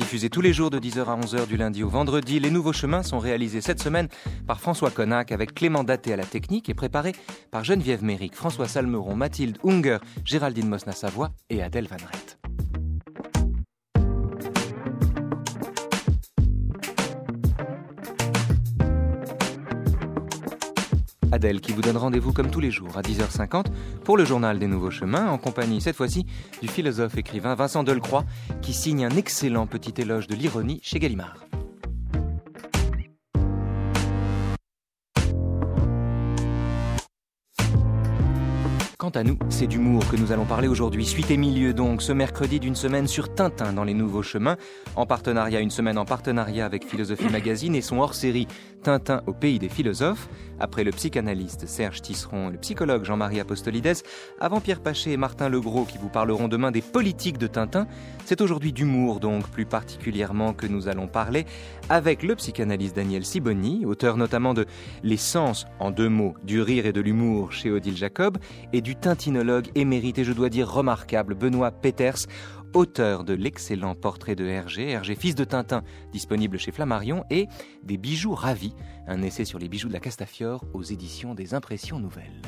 Diffusés tous les jours de 10h à 11h du lundi au vendredi, les nouveaux chemins sont réalisés cette semaine par François Connac avec Clément Daté à la technique et préparés par Geneviève Méric, François Salmeron, Mathilde Unger, Géraldine Mosna-Savoie et Adèle Van Rett. Adèle qui vous donne rendez-vous comme tous les jours à 10h50 pour le journal des Nouveaux Chemins en compagnie cette fois-ci du philosophe-écrivain Vincent Delcroix qui signe un excellent petit éloge de l'ironie chez Gallimard. Quant à nous, c'est d'humour que nous allons parler aujourd'hui. Suite et milieu donc, ce mercredi d'une semaine sur Tintin dans les Nouveaux Chemins, une semaine en partenariat avec Philosophie Magazine et son hors-série Tintin au pays des philosophes. Après le psychanalyste Serge Tisseron et le psychologue Jean-Marie Apostolides, avant Pierre Pachet et Martin Legros qui vous parleront demain des politiques de Tintin, c'est aujourd'hui d'humour donc plus particulièrement que nous allons parler avec le psychanalyste Daniel Sibony, auteur notamment de L'essence, en 2 mots, du rire et de l'humour chez Odile Jacob et du tintinologue émérite et je dois dire remarquable Benoît Peeters, auteur de l'excellent portrait de Hergé, fils de Tintin, disponible chez Flammarion, et des bijoux ravis, un essai sur les bijoux de la Castafiore aux éditions des Impressions Nouvelles.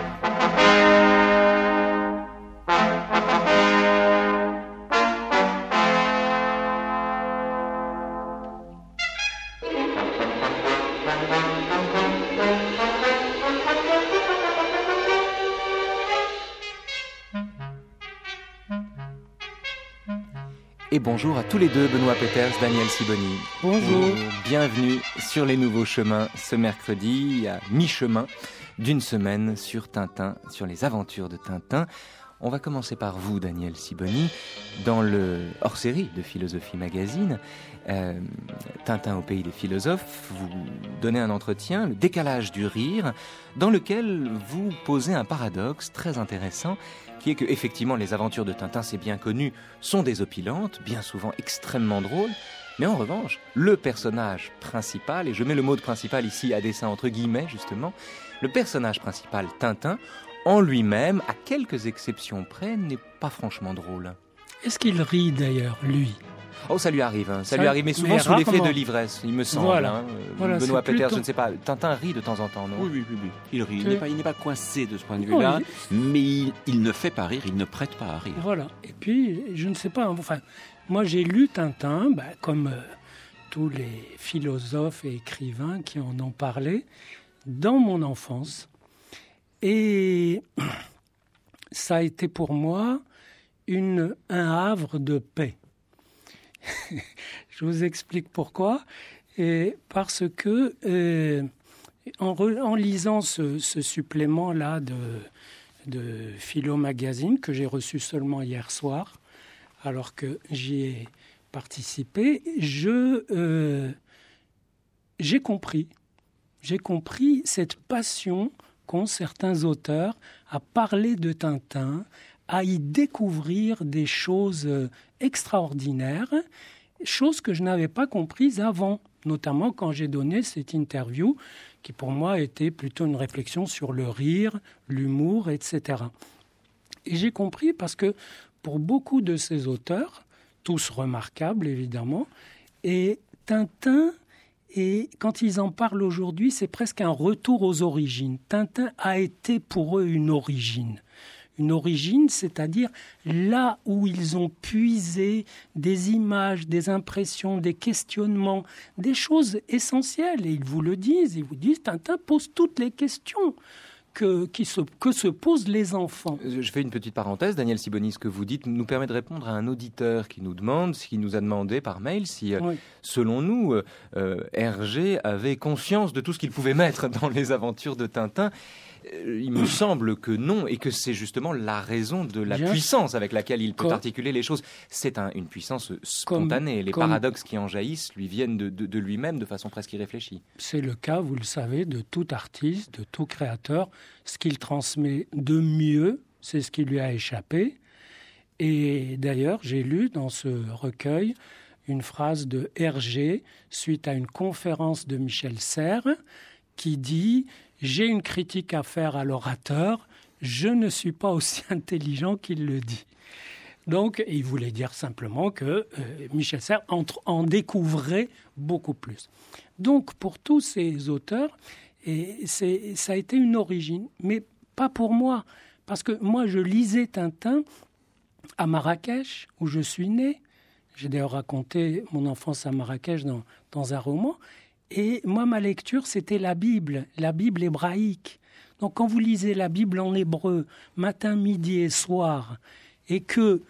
Et bonjour à tous les deux, Benoît Peeters, Daniel Sibony. Bonjour. Bienvenue sur les Nouveaux Chemins ce mercredi, à mi-chemin d'une semaine sur Tintin, sur les aventures de Tintin. On va commencer par vous, Daniel Sibony, dans le hors-série de Philosophie Magazine, Tintin au pays des philosophes. Vous donnez un entretien, le décalage du rire, dans lequel vous posez un paradoxe très intéressant, qui est que, effectivement, les aventures de Tintin, c'est bien connu, sont désopilantes, bien souvent extrêmement drôles, mais en revanche, le personnage principal, et je mets le mot de principal ici à dessein entre guillemets, justement, le personnage principal, Tintin, en lui-même, à quelques exceptions près, n'est pas franchement drôle. Est-ce qu'il rit d'ailleurs, lui ? Oh, ça lui arrive, mais souvent sous l'effet de l'ivresse, il me semble. Voilà. Benoît Peeters, je ne sais pas, Tintin rit de temps en temps, non ? Oui. Il rit. Il n'est pas coincé de ce point de vue-là, mais il ne fait pas rire, il ne prête pas à rire. Voilà. Et puis, je ne sais pas, moi j'ai lu Tintin, comme tous les philosophes et écrivains qui en ont parlé, dans mon enfance. Et ça a été pour moi un havre de paix. Je vous explique pourquoi. Parce que en lisant ce supplément-là de Philo Magazine que j'ai reçu seulement hier soir, alors que j'y ai participé, j'ai compris cette passion qu'ont certains auteurs à parler de Tintin, à y découvrir des choses extraordinaires, choses que je n'avais pas comprises avant, notamment quand j'ai donné cette interview qui pour moi était plutôt une réflexion sur le rire, l'humour, etc. Et j'ai compris parce que pour beaucoup de ces auteurs, tous remarquables évidemment, et Tintin, et quand ils en parlent aujourd'hui, c'est presque un retour aux origines. Tintin a été pour eux une origine. Une origine, c'est-à-dire là où ils ont puisé des images, des impressions, des questionnements, des choses essentielles. Et ils vous le disent, Tintin pose toutes les questions que se posent les enfants. Je fais une petite parenthèse. Daniel Sibony, ce que vous dites nous permet de répondre à un auditeur qui nous a demandé par mail si, selon nous, Hergé avait conscience de tout ce qu'il pouvait mettre dans les aventures de Tintin. Il me semble que non, et que c'est justement la raison de la puissance avec laquelle il peut articuler les choses. C'est une puissance spontanée. Les paradoxes qui en jaillissent lui viennent de lui-même de façon presque irréfléchie. C'est le cas, vous le savez, de tout artiste, de tout créateur. Ce qu'il transmet de mieux, c'est ce qui lui a échappé. Et d'ailleurs, j'ai lu dans ce recueil une phrase de Hergé suite à une conférence de Michel Serres qui dit « J'ai une critique à faire à l'orateur, je ne suis pas aussi intelligent qu'il le dit ». Donc, il voulait dire simplement que Michel Serres en découvrait beaucoup plus. Donc, pour tous ces auteurs, ça a été une origine, mais pas pour moi. Parce que moi, je lisais Tintin à Marrakech, où je suis né. J'ai d'ailleurs raconté mon enfance à Marrakech dans un roman. Et moi, ma lecture, c'était la Bible hébraïque. Donc, quand vous lisez la Bible en hébreu, matin, midi et soir, et que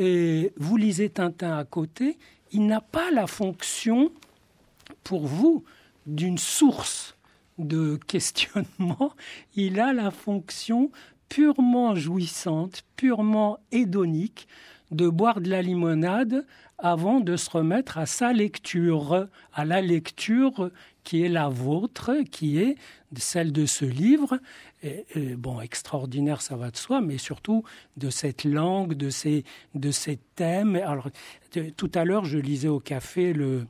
vous lisez Tintin à côté, il n'a pas la fonction, pour vous, d'une source de questionnement. Il a la fonction purement jouissante, purement hédonique, de boire de la limonade avant de se remettre à sa lecture, à la lecture qui est la vôtre, qui est celle de ce livre. Bon, extraordinaire, ça va de soi, mais surtout de cette langue, de ces thèmes. Alors, tout à l'heure, je lisais au café le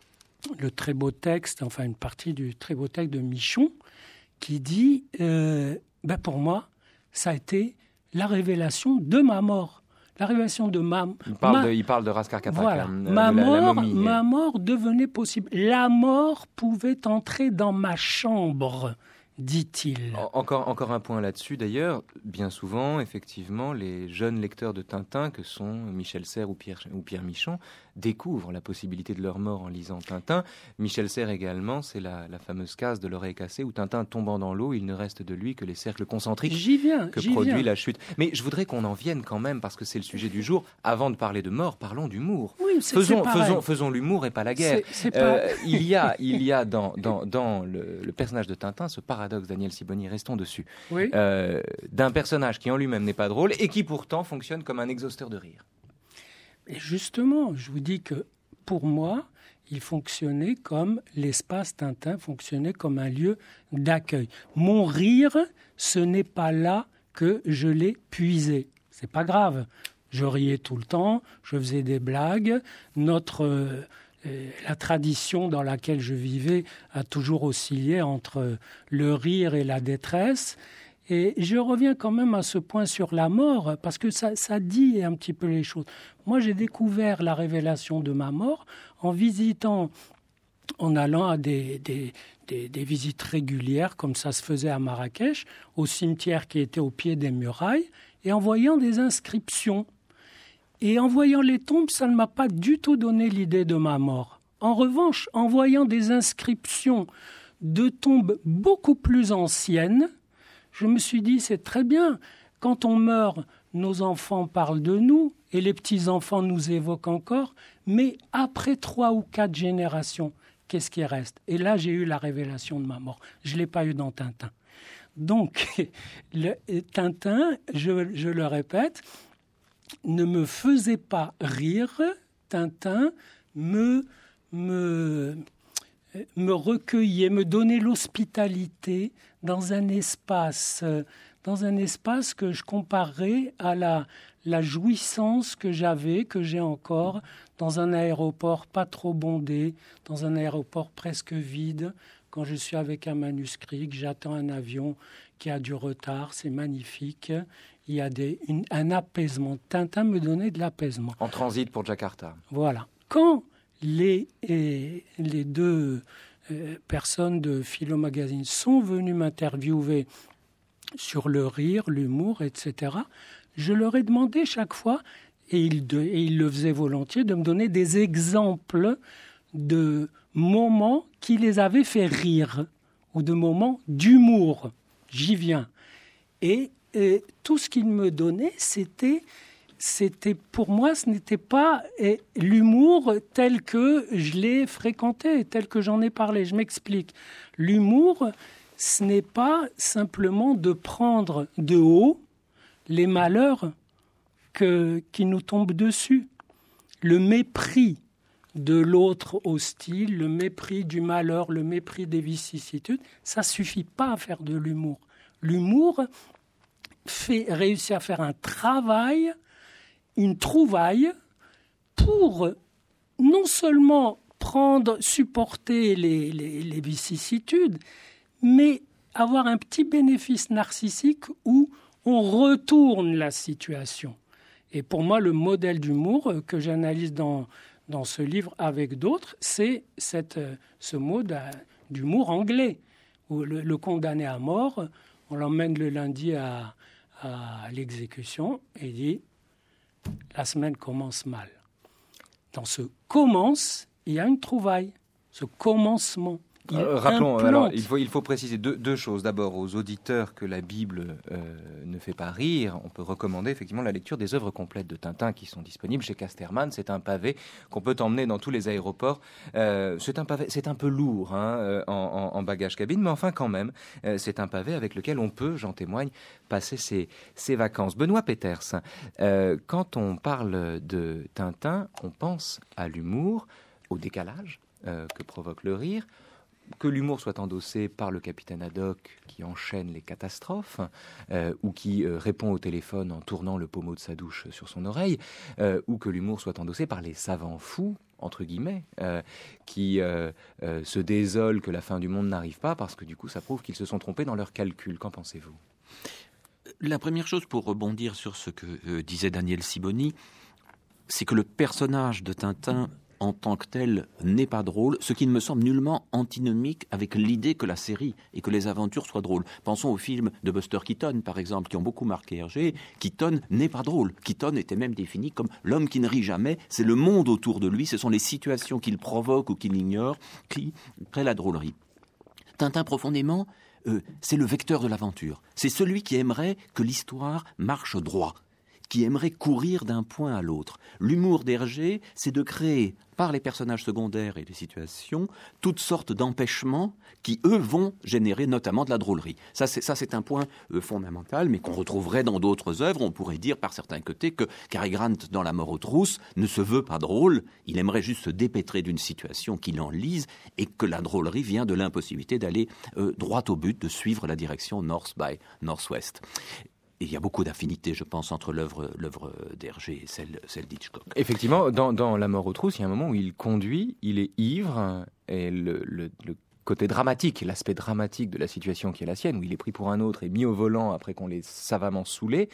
très beau texte, enfin une partie du très beau texte de Michon, qui dit pour moi, ça a été la révélation de ma mort. La révélation de il parle de Raskar Katak. Voilà. Ma mort devenait possible. La mort pouvait entrer dans ma chambre, dit-il. Encore un point là-dessus d'ailleurs. Bien souvent, effectivement, les jeunes lecteurs de Tintin, que sont Michel Serres ou Pierre Michon, découvrent la possibilité de leur mort en lisant Tintin. Michel Serres également, c'est la fameuse case de l'oreille cassée où Tintin tombant dans l'eau, il ne reste de lui que les cercles concentriques que produit la chute. Mais je voudrais qu'on en vienne quand même, parce que c'est le sujet du jour. Avant de parler de mort, parlons d'humour. Oui, faisons l'humour et pas la guerre. Il y a dans le personnage de Tintin ce paradoxe, Daniel Sibony, restons dessus, oui. D'un personnage qui en lui-même n'est pas drôle et qui pourtant fonctionne comme un exhausteur de rire. Et justement, je vous dis que pour moi, il fonctionnait comme l'espace Tintin fonctionnait comme un lieu d'accueil. Mon rire, ce n'est pas là que je l'ai puisé. C'est pas grave. Je riais tout le temps, je faisais des blagues. La tradition dans laquelle je vivais a toujours oscillé entre le rire et la détresse. Et je reviens quand même à ce point sur la mort, parce que ça dit un petit peu les choses. Moi, j'ai découvert la révélation de ma mort en allant à des visites régulières, comme ça se faisait à Marrakech, au cimetière qui était au pied des murailles, et en voyant des inscriptions. Et en voyant les tombes, ça ne m'a pas du tout donné l'idée de ma mort. En revanche, en voyant des inscriptions de tombes beaucoup plus anciennes, je me suis dit, c'est très bien. Quand on meurt, nos enfants parlent de nous et les petits-enfants nous évoquent encore. Mais après 3 ou 4 générations, qu'est-ce qui reste ? Et là, j'ai eu la révélation de ma mort. Je ne l'ai pas eu dans Tintin. Donc, Tintin, je le répète, ne me faisait pas rire. Tintin me recueillait, me donnait l'hospitalité dans un espace que je comparerais à la jouissance que j'ai encore dans un aéroport pas trop bondé, dans un aéroport presque vide, quand je suis avec un manuscrit, que j'attends un avion qui a du retard, c'est magnifique. Il y a un apaisement. Tintin me donnait de l'apaisement. En transit pour Jakarta. Voilà. Quand les 2 personnes de Philo Magazine sont venues m'interviewer sur le rire, l'humour, etc., je leur ai demandé chaque fois, et ils le faisaient volontiers, de me donner des exemples de moments qui les avaient fait rire, ou de moments d'humour. J'y viens. Et tout ce qu'ils me donnaient, c'était pour moi, ce n'était pas l'humour tel que je l'ai fréquenté, tel que j'en ai parlé. Je m'explique. L'humour, ce n'est pas simplement de prendre de haut les malheurs qui nous tombent dessus. Le mépris de l'autre hostile, le mépris du malheur, le mépris des vicissitudes, ça ne suffit pas à faire de l'humour. L'humour réussit à faire un travail, une trouvaille pour non seulement supporter les vicissitudes, mais avoir un petit bénéfice narcissique où on retourne la situation. Et pour moi, le modèle d'humour que j'analyse dans ce livre avec d'autres, c'est ce mode d'humour anglais, où le condamné à mort, on l'emmène le lundi à l'exécution et dit « la semaine commence mal ». Dans ce « commence », il y a une trouvaille, ce commencement. Rappelons, alors, il faut préciser deux choses. D'abord, aux auditeurs que la Bible ne fait pas rire, on peut recommander effectivement la lecture des œuvres complètes de Tintin qui sont disponibles chez Casterman. C'est un pavé qu'on peut emmener dans tous les aéroports. C'est un peu lourd en bagage cabine, mais enfin quand même, c'est un pavé avec lequel on peut, j'en témoigne, passer ses vacances. Benoît Peeters, quand on parle de Tintin, on pense à l'humour, au décalage que provoque le rire, que l'humour soit endossé par le capitaine Haddock qui enchaîne les catastrophes ou qui répond au téléphone en tournant le pommeau de sa douche sur son oreille, ou que l'humour soit endossé par les savants fous, entre guillemets, qui se désolent que la fin du monde n'arrive pas parce que du coup ça prouve qu'ils se sont trompés dans leurs calculs. Qu'en pensez-vous ? La première chose, pour rebondir sur ce que disait Daniel Sibony, c'est que le personnage de Tintin en tant que tel n'est pas drôle, ce qui ne me semble nullement antinomique avec l'idée que la série et que les aventures soient drôles. Pensons aux films de Buster Keaton, par exemple, qui ont beaucoup marqué Hergé. Keaton n'est pas drôle. Keaton était même défini comme l'homme qui ne rit jamais. C'est le monde autour de lui, ce sont les situations qu'il provoque ou qu'il ignore qui créent la drôlerie. Tintin, profondément, c'est le vecteur de l'aventure. C'est celui qui aimerait que l'histoire marche droit, qui aimerait courir d'un point à l'autre. L'humour d'Hergé, c'est de créer, par les personnages secondaires et les situations, toutes sortes d'empêchements qui, eux, vont générer notamment de la drôlerie. Ça, c'est un point fondamental, mais qu'on retrouverait dans d'autres œuvres. On pourrait dire, par certains côtés, que Cary Grant, dans La mort aux trousses, ne se veut pas drôle. Il aimerait juste se dépêtrer d'une situation qui l'enlise et que la drôlerie vient de l'impossibilité d'aller droit au but, de suivre la direction north by northwest. Et il y a beaucoup d'affinités, je pense, entre l'œuvre d'Hergé et celle d'Hitchcock. Effectivement, dans La mort aux trousses, il y a un moment où il conduit, il est ivre, et le côté dramatique, l'aspect dramatique de la situation qui est la sienne, où il est pris pour un autre et mis au volant après qu'on l'ait savamment saoulé,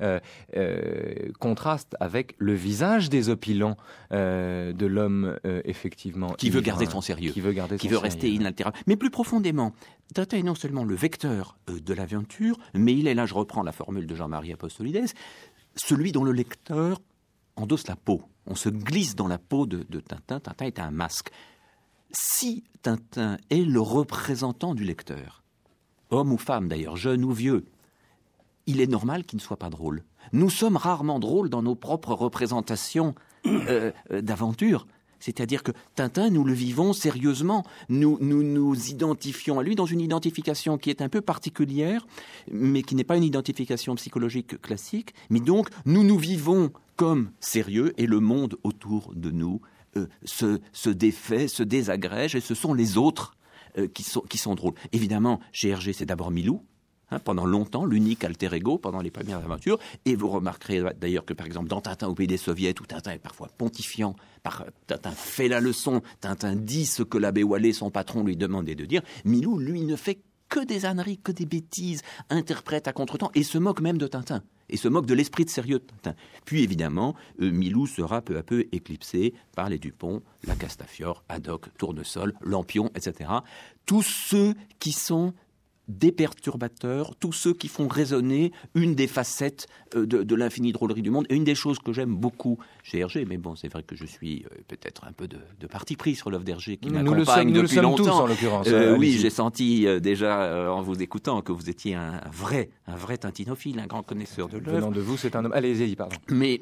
contraste avec le visage désopilants de l'homme, effectivement. Qui veut garder son sérieux. Qui veut rester inaltérable. Mais plus profondément, Tintin est non seulement le vecteur de l'aventure, mais il est, là je reprends la formule de Jean-Marie Apostolides, celui dont le lecteur endosse la peau. On se glisse dans la peau de Tintin. Tintin est un masque. Si Tintin est le représentant du lecteur, homme ou femme d'ailleurs, jeune ou vieux, il est normal qu'il ne soit pas drôle. Nous sommes rarement drôles dans nos propres représentations d'aventure. C'est-à-dire que Tintin, nous le vivons sérieusement. Nous nous identifions à lui dans une identification qui est un peu particulière, mais qui n'est pas une identification psychologique classique. Mais donc, nous nous vivons comme sérieux et le monde autour de nous se défait, se désagrège, et ce sont les autres qui sont drôles. Évidemment, chez Hergé, c'est d'abord Milou, pendant longtemps, l'unique alter ego pendant les premières aventures. Et vous remarquerez d'ailleurs que, par exemple, dans Tintin au pays des soviets, où Tintin est parfois pontifiant, Tintin fait la leçon, Tintin dit ce que l'abbé Wallet, son patron, lui demandait de dire, Milou, lui, ne fait que des âneries, que des bêtises, interprète à contretemps, et se moque même de Tintin, et se moque de l'esprit de sérieux de Tintin. Puis évidemment, Milou sera peu à peu éclipsé par les Dupont, la Castafiore, Haddock, Tournesol, Lampion, etc. Tous ceux qui sont des perturbateurs, tous ceux qui font résonner une des facettes de l'infinie drôlerie du monde. Et une des choses que j'aime beaucoup chez Hergé, mais bon, c'est vrai que je suis peut-être un peu de parti pris sur l'œuvre d'Hergé qui m'accompagne depuis longtemps. Tous, en l'occurrence. Oui, j'ai senti déjà en vous écoutant que vous étiez un vrai tintinophile, un grand connaisseur de l'œuvre. Venant de vous, c'est un homme. Allez-y, pardon. Mais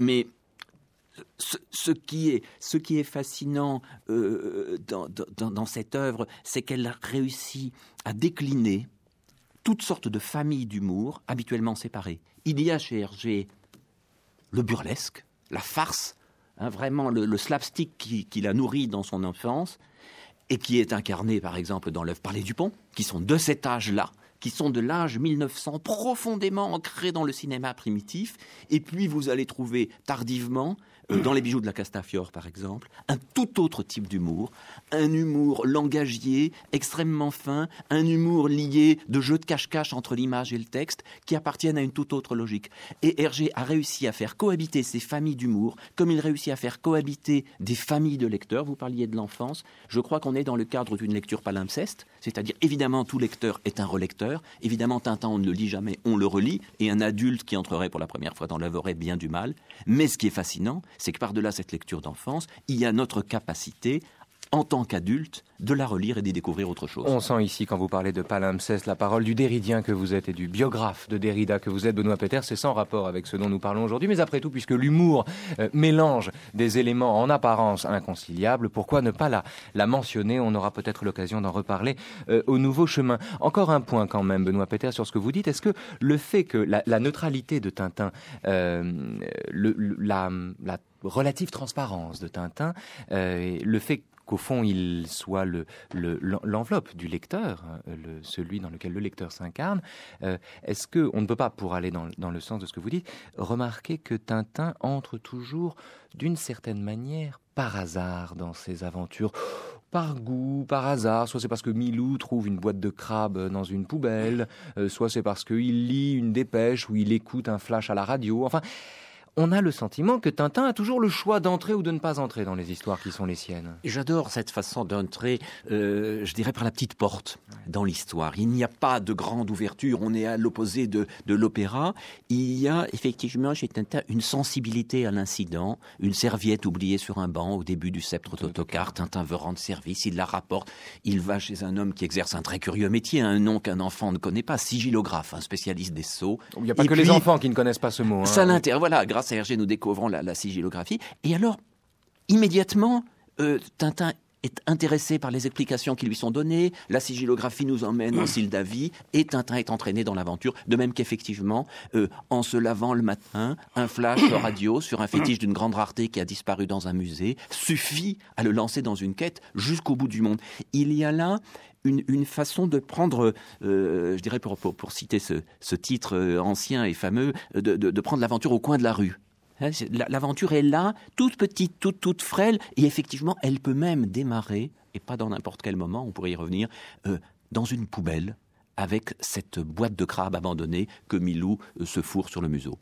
ce qui est fascinant dans cette œuvre, c'est qu'elle a réussi à décliner toutes sortes de familles d'humour habituellement séparées. Il y a chez Hergé le burlesque, la farce, vraiment le slapstick qui l'a nourri dans son enfance et qui est incarné par exemple dans l'œuvre par les Dupont, qui sont de cet âge-là, qui sont de l'âge 1900, profondément ancrés dans le cinéma primitif. Et puis vous allez trouver tardivement dans Les bijoux de la Castafiore, par exemple, un tout autre type d'humour, un humour langagier, extrêmement fin, un humour lié de jeux de cache-cache entre l'image et le texte, qui appartiennent à une toute autre logique. Et Hergé a réussi à faire cohabiter ces familles d'humour, comme il réussit à faire cohabiter des familles de lecteurs. Vous parliez de l'enfance. Je crois qu'on est dans le cadre d'une lecture palimpseste, c'est-à-dire évidemment tout lecteur est un relecteur, évidemment Tintin on ne le lit jamais, on le relit, et un adulte qui entrerait pour la première fois dans l'œuvre aurait bien du mal. Mais ce qui est fascinant, c'est que par-delà cette lecture d'enfance, il y a notre capacité en tant qu'adulte, de la relire et d'y découvrir autre chose. On sent ici, quand vous parlez de palimpseste, la parole du déridien que vous êtes et du biographe de Derrida que vous êtes, Benoît Peter. C'est sans rapport avec ce dont nous parlons aujourd'hui, mais après tout, puisque l'humour mélange des éléments en apparence inconciliables, pourquoi ne pas la mentionner? On aura peut-être l'occasion d'en reparler au Nouveau Chemin. Encore un point quand même, Benoît Peter, sur ce que vous dites. Est-ce que le fait que la neutralité de Tintin, la relative transparence de Tintin, le fait qu'au fond, il soit l'enveloppe du lecteur, celui dans lequel le lecteur s'incarne. Est-ce qu'on ne peut pas, pour aller dans le sens de ce que vous dites, remarquer que Tintin entre toujours, d'une certaine manière, par hasard dans ses aventures, par goût, par hasard, soit c'est parce que Milou trouve une boîte de crabes dans une poubelle, soit c'est parce qu'il lit une dépêche ou il écoute un flash à la radio, enfin... On a le sentiment que Tintin a toujours le choix d'entrer ou de ne pas entrer dans les histoires qui sont les siennes. J'adore cette façon d'entrer, je dirais, par la petite porte dans l'histoire. Il n'y a pas de grande ouverture, on est à l'opposé de l'opéra. Il y a effectivement chez Tintin une sensibilité à l'incident, une serviette oubliée sur un banc au début du Sceptre d'Ottokar. Tintin veut rendre service, il la rapporte. Il va chez un homme qui exerce un très curieux métier, un nom qu'un enfant ne connaît pas, sigillographe, un spécialiste des sceaux. Il n'y a pas que les enfants qui ne connaissent pas ce mot. Ça l'intéresse, voilà, grâce à Hergé, nous découvrons la sigillographie. Et alors, immédiatement, Tintin est intéressé par les explications qui lui sont données. La sigillographie nous emmène en Sildavie et Tintin est entraîné dans l'aventure. De même qu'effectivement, en se lavant le matin, un flash radio sur un fétiche d'une grande rareté qui a disparu dans un musée suffit à le lancer dans une quête jusqu'au bout du monde. Il y a là une façon de prendre, je dirais pour citer ce titre ancien et fameux, de prendre l'aventure au coin de la rue. L'aventure est là, toute petite, toute frêle, et effectivement, elle peut même démarrer, et pas dans n'importe quel moment, on pourrait y revenir, dans une poubelle, avec cette boîte de crabes abandonnée que Milou se fourre sur le museau.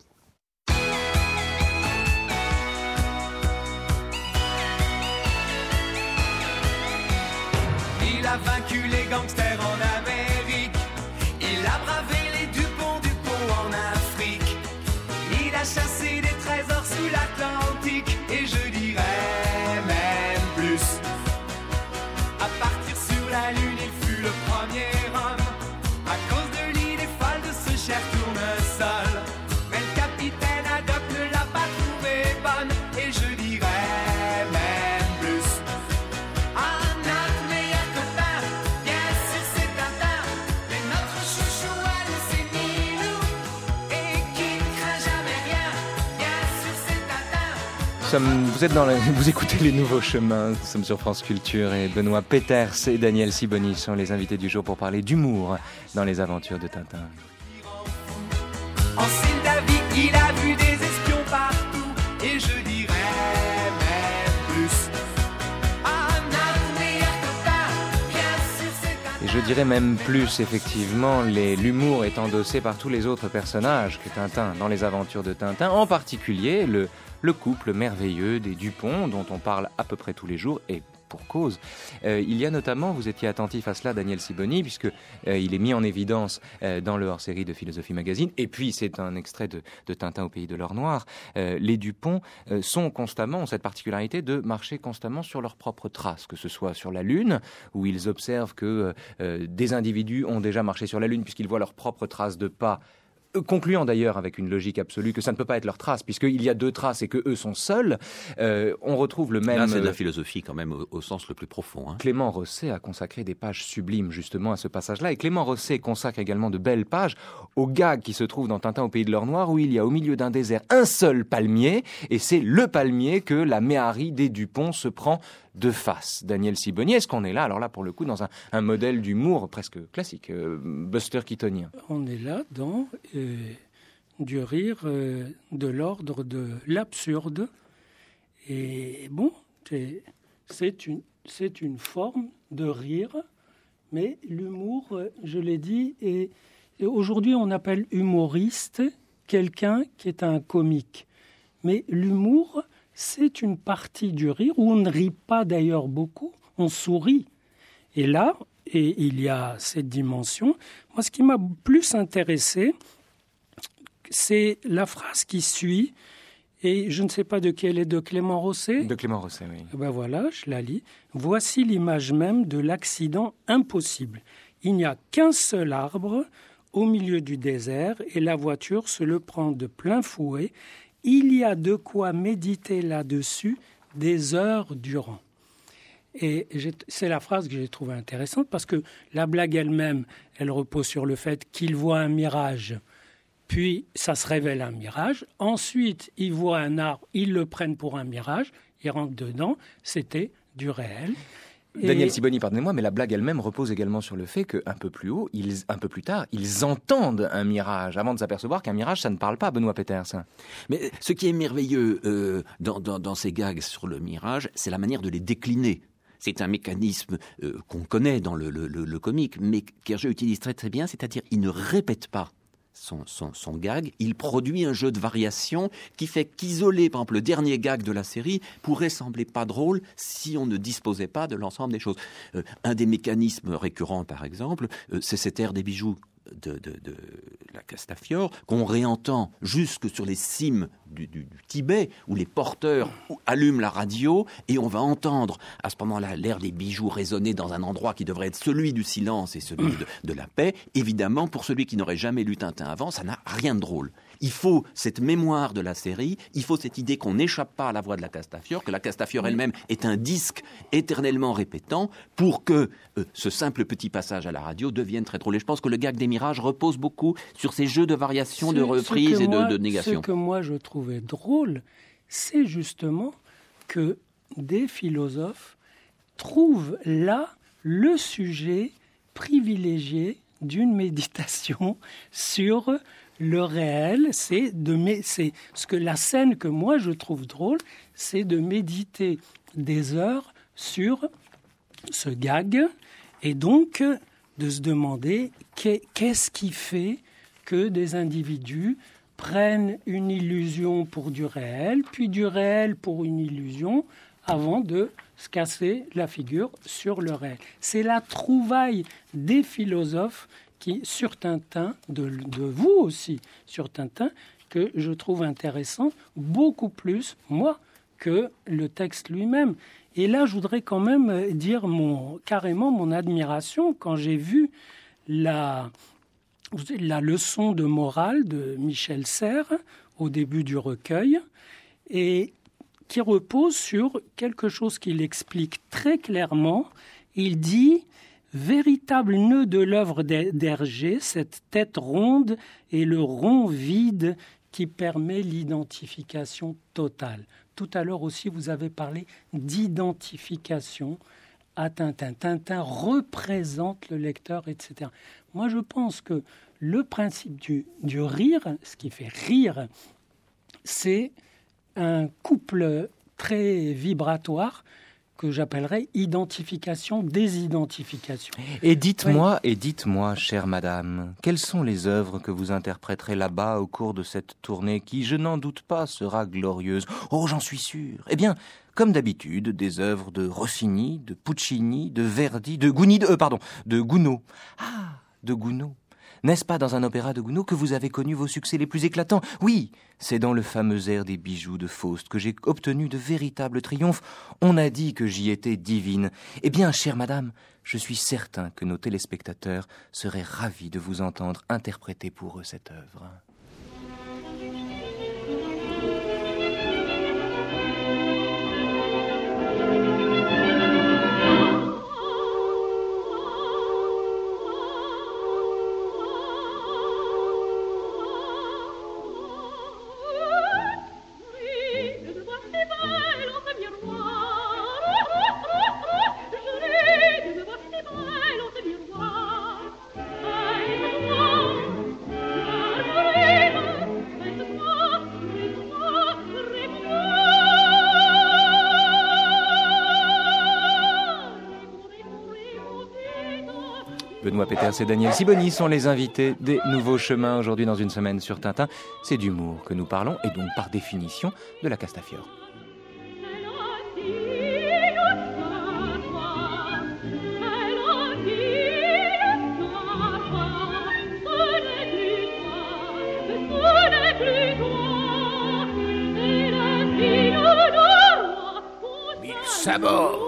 Il a vaincu les gangsters en Amérique. Il a bravé les Dupont en Afrique. Il a chassé des trésors sous l'Atlantique. Et je dirais même plus. À partir sur la Lune, il fut le premier homme. À cause de l'idée folle de ce cher tournesol. Mais le capitaine Haddock ne l'a pas trouvée bonne. Et je dirais même plus. Vous écoutez Les Nouveaux Chemins, nous sommes sur France Culture et Benoît Peters et Daniel Sibony sont les invités du jour pour parler d'humour dans les aventures de Tintin. En Sildavie, il a vu des espions partout et je dirais même plus. Et je dirais même plus, effectivement, l'humour est endossé par tous les autres personnages que Tintin dans les aventures de Tintin, en particulier le couple merveilleux des Dupont, dont on parle à peu près tous les jours, et pour cause. Il y a notamment, vous étiez attentif à cela, Daniel Sibony, puisque il est mis en évidence dans le hors-série de Philosophie Magazine, et puis c'est un extrait de Tintin au pays de l'or noir. Les Dupont ont cette particularité de marcher constamment sur leurs propres traces, que ce soit sur la Lune, où ils observent que des individus ont déjà marché sur la Lune, puisqu'ils voient leurs propres traces de pas, concluant d'ailleurs avec une logique absolue que ça ne peut pas être leur trace, puisqu'il y a deux traces et que eux sont seuls. On retrouve le même... Là, c'est de la philosophie quand même au sens le plus profond. Clément Rosset a consacré des pages sublimes justement à ce passage-là, et Clément Rosset consacre également de belles pages au gag qui se trouve dans Tintin au pays de l'or noir, où il y a au milieu d'un désert un seul palmier, et c'est le palmier que la méhari des Dupont se prend de face. Daniel Sibony, est-ce qu'on est là, alors là pour le coup, dans un modèle d'humour presque classique, Buster Keatonien? On est là dans du rire de l'ordre de l'absurde Et bon, c'est une forme de rire, mais l'humour, je l'ai dit, et aujourd'hui on appelle humoriste quelqu'un qui est un comique. Mais l'humour, c'est une partie du rire où on ne rit pas d'ailleurs beaucoup, on sourit. Et là, il y a cette dimension. Moi, ce qui m'a plus intéressé, c'est la phrase qui suit, et je ne sais pas de qui elle est, de Clément Rosset. De Clément Rosset, oui. Ben voilà, je la lis. « Voici l'image même de l'accident impossible. Il n'y a qu'un seul arbre au milieu du désert et la voiture se le prend de plein fouet. Il y a de quoi méditer là-dessus des heures durant. » Et c'est la phrase que j'ai trouvée intéressante parce que la blague elle-même, elle repose sur le fait qu'il voit un mirage, puis ça se révèle un mirage. Ensuite, ils voient un arbre, ils le prennent pour un mirage, ils rentrent dedans, c'était du réel. Daniel Sibony, pardonnez-moi, mais la blague elle-même repose également sur le fait qu'un peu plus haut, un peu plus tard, ils entendent un mirage avant de s'apercevoir qu'un mirage, ça ne parle pas, Benoît Petersen. Mais ce qui est merveilleux dans ces gags sur le mirage, c'est la manière de les décliner. C'est un mécanisme qu'on connaît dans le comique, mais qu'Hergé utilise très très bien, c'est-à-dire il ne répète pas son gag, il produit un jeu de variation qui fait qu'isoler, par exemple, le dernier gag de la série pourrait sembler pas drôle si on ne disposait pas de l'ensemble des choses. Un des mécanismes récurrents, par exemple, c'est cet air des bijoux de la Castafiore, qu'on réentend jusque sur les cimes du Tibet, où les porteurs allument la radio, et on va entendre à ce moment-là l'air des bijoux résonner dans un endroit qui devrait être celui du silence et celui de la paix. Évidemment, pour celui qui n'aurait jamais lu Tintin avant, ça n'a rien de drôle. Il faut cette mémoire de la série, il faut cette idée qu'on n'échappe pas à la voix de la Castafiore, que la Castafiore elle-même est un disque éternellement répétant, pour que ce simple petit passage à la radio devienne très drôle. Et je pense que le gag des mirages repose beaucoup sur ces jeux de variation, de reprise et de négation. Ce que moi je trouvais drôle, c'est justement que des philosophes trouvent là le sujet privilégié d'une méditation sur le réel. C'est ce que la scène que moi je trouve drôle, c'est de méditer des heures sur ce gag et donc de se demander qu'est-ce qui fait que des individus prennent une illusion pour du réel, puis du réel pour une illusion, avant de se casser la figure sur le réel. C'est la trouvaille des philosophes qui, sur Tintin, de vous aussi, sur Tintin, que je trouve intéressant, beaucoup plus, moi, que le texte lui-même. Et là, je voudrais quand même dire carrément mon admiration quand j'ai vu la leçon de morale de Michel Serres au début du recueil, et qui repose sur quelque chose qu'il explique très clairement. Il dit « Véritable nœud de l'œuvre d'Hergé, cette tête ronde et le rond vide qui permet l'identification totale. » Tout à l'heure aussi, vous avez parlé d'identification à Tintin. Tintin représente le lecteur, etc. Moi, je pense que le principe du rire, ce qui fait rire, c'est un couple très vibratoire que j'appellerais identification-désidentification. Et dites-moi, chère madame, quelles sont les œuvres que vous interpréterez là-bas au cours de cette tournée qui, je n'en doute pas, sera glorieuse? Oh, j'en suis sûr. Eh bien, comme d'habitude, des œuvres de Rossini, de Puccini, de Verdi, de Gounod. Ah, de Gounod. N'est-ce pas dans un opéra de Gounod que vous avez connu vos succès les plus éclatants? Oui, c'est dans le fameux air des bijoux de Faust que j'ai obtenu de véritables triomphes. On a dit que j'y étais divine. Eh bien, chère madame, je suis certain que nos téléspectateurs seraient ravis de vous entendre interpréter pour eux cette œuvre. Hey! Benoît Peters et Daniel Sibony sont les invités des Nouveaux Chemins aujourd'hui dans une semaine sur Tintin. C'est d'humour que nous parlons et donc par définition de la Castafiore. Sabords.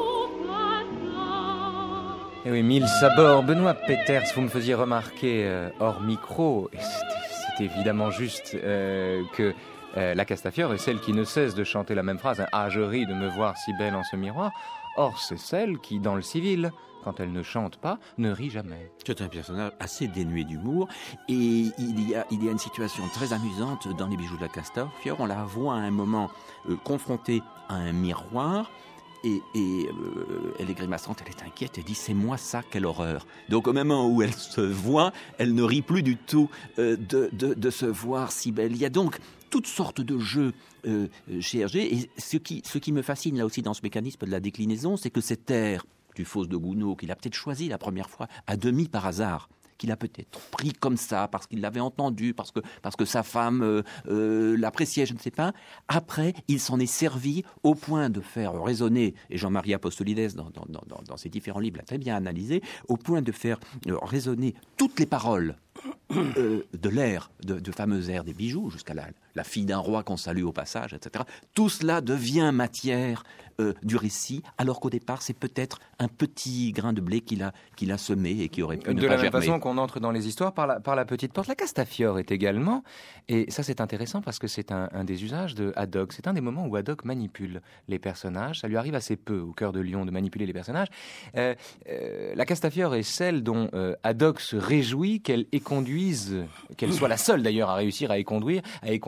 Eh oui, 1000 sabords. Benoît Peters, vous me faisiez remarquer hors micro, et c'est évidemment juste que la Castafiore est celle qui ne cesse de chanter la même phrase. Ah, je ris de me voir si belle en ce miroir. Or, c'est celle qui, dans le civil, quand elle ne chante pas, ne rit jamais. C'est un personnage assez dénué d'humour. Et il y a une situation très amusante dans Les Bijoux de la Castafiore. On la voit à un moment confrontée à un miroir. Et elle est grimaçante, elle est inquiète, elle dit « c'est moi ça, quelle horreur ». Donc au moment où elle se voit, elle ne rit plus du tout de se voir si belle. Il y a donc toutes sortes de jeux chez Hergé. Et ce qui me fascine là aussi dans ce mécanisme de la déclinaison, c'est que cet air du Faust de Gounod, qu'il a peut-être choisi la première fois, à demi par hasard, qu'il a peut-être pris comme ça, parce qu'il l'avait entendu, parce que sa femme l'appréciait, je ne sais pas. Après, il s'en est servi au point de faire résonner, et Jean-Marie Apostolides, dans ses différents livres, l'a très bien analysé, au point de faire résonner toutes les paroles de l'air, de fameux air des Bijoux, jusqu'à la fille d'un roi qu'on salue au passage, etc. Tout cela devient matière du récit, alors qu'au départ, c'est peut-être un petit grain de blé qu'il a semé et qui aurait pu ne pas germer. De la même façon qu'on entre dans les histoires par la petite porte. La Castafiore est également, et ça c'est intéressant parce que c'est un des usages de Haddock. C'est un des moments où Haddock manipule les personnages. Ça lui arrive assez peu au Cœur de Lion de manipuler les personnages. La Castafiore est celle dont Haddock se réjouit qu'elle éconduise, qu'elle soit la seule d'ailleurs à réussir à éconduire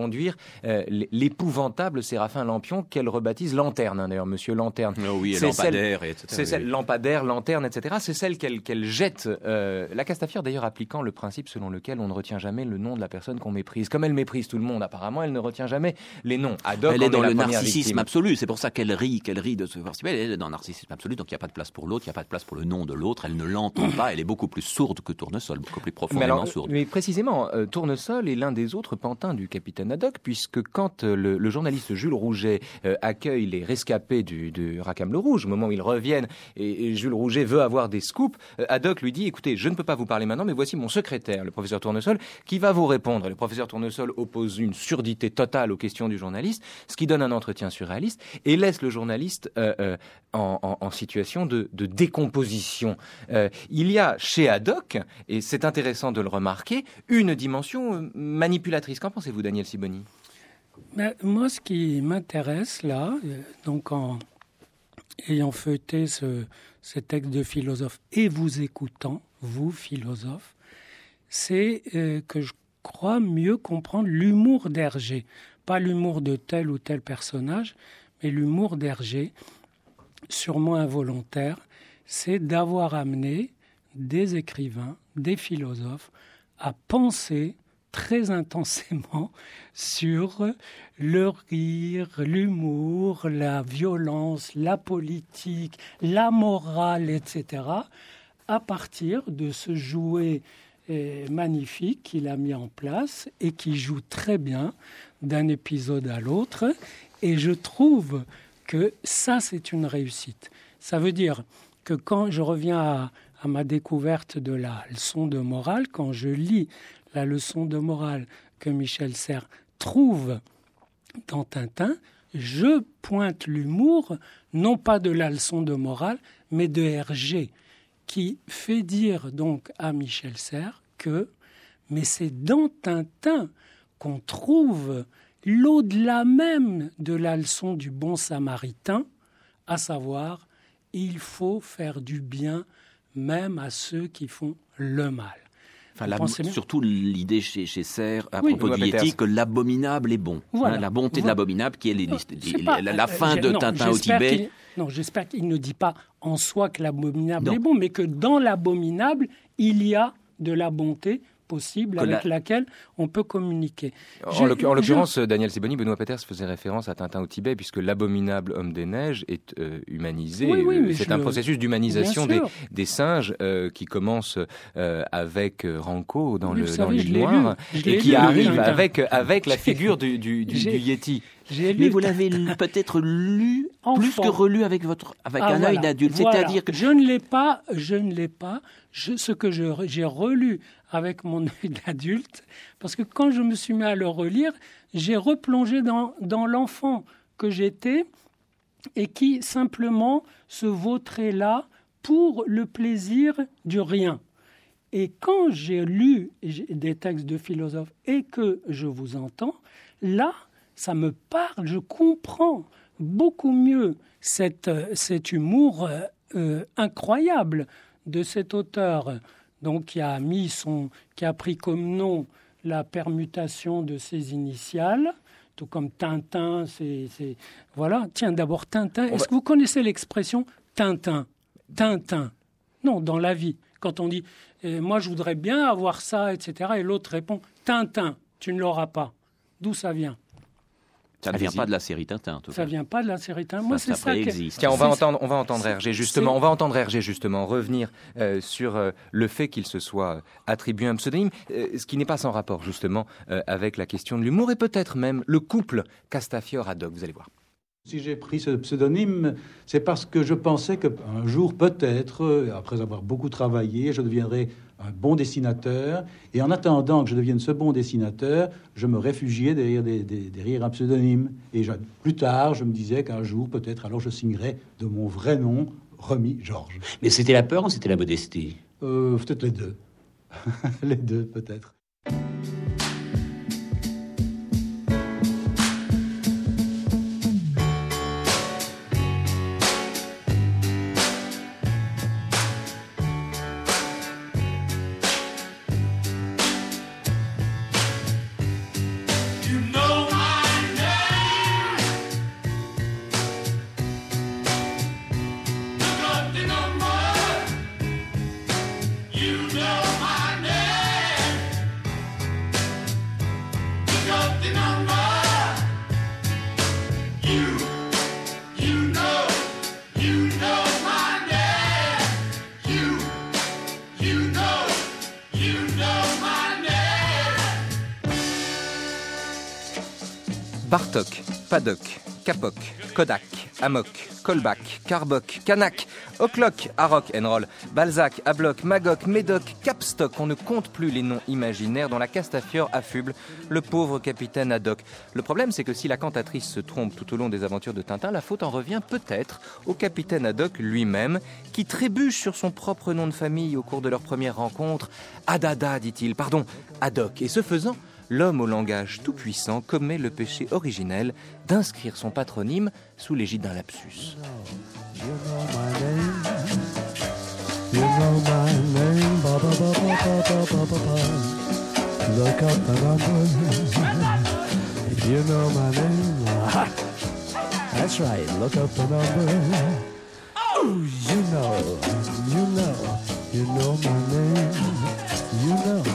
l'épouvantable Séraphin Lampion qu'elle rebaptise Lanterne, hein, d'ailleurs, Monsieur Lanterne. Oh oui, et lampadaire, etc. C'est celle, lampadaire, lanterne, etc. C'est celle qu'elle jette. La Castafiore, d'ailleurs, appliquant le principe selon lequel on ne retient jamais le nom de la personne qu'on méprise. Comme elle méprise tout le monde, apparemment, elle ne retient jamais les noms. Haddock, elle est dans le narcissisme absolu. C'est pour ça qu'elle rit de se voir si belle. Elle est dans le narcissisme absolu, donc il n'y a pas de place pour l'autre, il n'y a pas de place pour le nom de l'autre. Elle ne l'entend pas. Elle est beaucoup plus sourde que Tournesol, beaucoup plus profondément sourde. Mais précisément, Tournesol est l'un des autres pantins du capitaine Haddock, puisque quand le journaliste Jules Rouget accueille les rescapés de Rackham-le-Rouge, au moment où ils reviennent, et Jules Rouget veut avoir des scoops, Haddock lui dit « Écoutez, je ne peux pas vous parler maintenant, mais voici mon secrétaire, le professeur Tournesol, qui va vous répondre. » Le professeur Tournesol oppose une surdité totale aux questions du journaliste, ce qui donne un entretien surréaliste, et laisse le journaliste en situation de décomposition. Il y a chez Haddock, et c'est intéressant de le remarquer, une dimension manipulatrice. Qu'en pensez-vous, Daniel Sibony ? Ben, moi, ce qui m'intéresse là, donc en ayant feuilleté ce texte de philosophe et vous écoutant, vous, philosophe, c'est que je crois mieux comprendre l'humour d'Hergé. Pas l'humour de tel ou tel personnage, mais l'humour d'Hergé, sûrement involontaire, c'est d'avoir amené des écrivains, des philosophes, à penser très intensément sur le rire, l'humour, la violence, la politique, la morale, etc., à partir de ce jouet magnifique qu'il a mis en place et qui joue très bien d'un épisode à l'autre. Et je trouve que ça, c'est une réussite. Ça veut dire que quand je reviens à ma découverte de la leçon de morale, quand je lis la leçon de morale que Michel Serres trouve dans Tintin, je pointe l'humour, non pas de la leçon de morale, mais de Hergé, qui fait dire donc à Michel Serres que mais c'est dans Tintin qu'on trouve l'au-delà même de la leçon du bon samaritain, à savoir, il faut faire du bien même à ceux qui font le mal. Enfin, surtout l'idée chez Serres, à propos de l'éthique, que l'abominable est bon. Voilà. La bonté de l'abominable, qui est la fin de Tintin au Tibet. J'espère qu'il ne dit pas en soi que l'abominable est bon, mais que dans l'abominable, il y a de la bonté possible avec laquelle on peut communiquer. En l'occurrence, Daniel Sibony, Benoît Peeters faisait référence à Tintin au Tibet, puisque l'abominable homme des neiges est humanisé. C'est un processus d'humanisation des singes qui commence avec Ranko dans l'île Noire et qui arrive avec la figure du Yéti. Mais vous l'avez peut-être lu plus que relu avec un œil d'adulte. Voilà. C'est-à-dire que je ne l'ai pas. Ce que j'ai relu avec mon œil d'adulte, parce que quand je me suis mis à le relire, j'ai replongé dans l'enfant que j'étais et qui simplement se vautrait là pour le plaisir du rien. Et quand j'ai lu des textes de philosophes et que je vous entends, là, ça me parle, je comprends beaucoup mieux cet humour incroyable de cet auteur, donc qui a pris comme nom la permutation de ses initiales, tout comme Tintin, voilà. Tiens, d'abord Tintin. Est-ce que vous connaissez l'expression Tintin? Tintin. Non, dans la vie. Quand on dit moi je voudrais bien avoir ça, etc., et l'autre répond Tintin, tu ne l'auras pas. D'où ça vient? Ça ne vient pas de la série Tintin, en tout cas. Ça ne vient pas de la série Tintin. Moi, c'est ça existe. Tiens, on va entendre Hergé justement revenir sur le fait qu'il se soit attribué un pseudonyme, ce qui n'est pas sans rapport justement avec la question de l'humour et peut-être même le couple Castafiore-Haddock. Vous allez voir. Si j'ai pris ce pseudonyme, c'est parce que je pensais qu'un jour, peut-être, après avoir beaucoup travaillé, je deviendrais un bon dessinateur. Et en attendant que je devienne ce bon dessinateur, je me réfugiais derrière un pseudonyme. Et plus tard, je me disais qu'un jour, peut-être, alors je signerais de mon vrai nom, Remy Georges. Mais c'était la peur ou c'était la modestie? Peut-être les deux. Les deux, peut-être. Bartok, Paddock, Kapok, Kodak, Amok, Kolbach, Karbok, Kanak, O'Clock, Arok, Enroll, Balzac, Abloc, Magog, Médoc, Capstock. On ne compte plus les noms imaginaires dont la Castafiore affuble le pauvre capitaine Haddock. Le problème, c'est que si la cantatrice se trompe tout au long des aventures de Tintin, la faute en revient peut-être au capitaine Haddock lui-même, qui trébuche sur son propre nom de famille au cours de leur première rencontre. Adada, dit-il, pardon, Haddock. Et ce faisant, l'homme au langage tout-puissant commet le péché originel d'inscrire son patronyme sous l'égide d'un lapsus. That's right, look up the number. Oh, you know my name. You know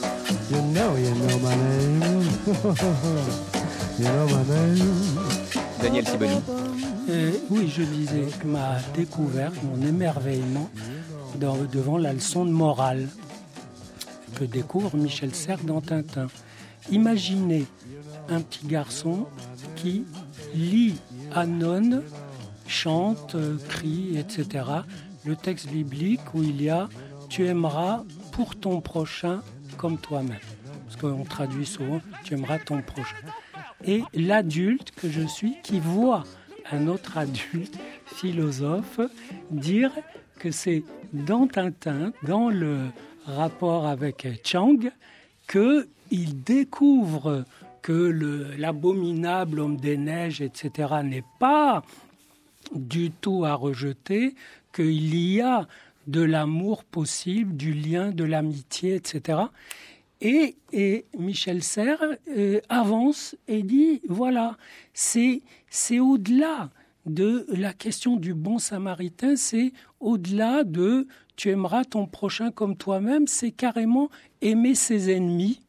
my name. You know my name. Daniel Sibony. Oui, je disais que ma découverte, mon émerveillement devant la leçon de morale que découvre Michel Serres dans Tintin. Imaginez un petit garçon qui lit Anon, chante, crie, etc. Le texte biblique où il y a « Tu aimeras pour ton prochain comme toi-même ». Parce qu'on traduit souvent « Tu aimeras ton prochain ». Et l'adulte que je suis qui voit un autre adulte philosophe dire que c'est dans Tintin, dans le rapport avec Chang, qu'il découvre que l'abominable homme des neiges, etc., n'est pas du tout à rejeter, qu'il y a de l'amour possible, du lien, de l'amitié, etc. Et Michel Serres avance et dit, voilà, c'est au-delà de la question du bon samaritain, c'est au-delà de « tu aimeras ton prochain comme toi-même », c'est carrément aimer ses ennemis,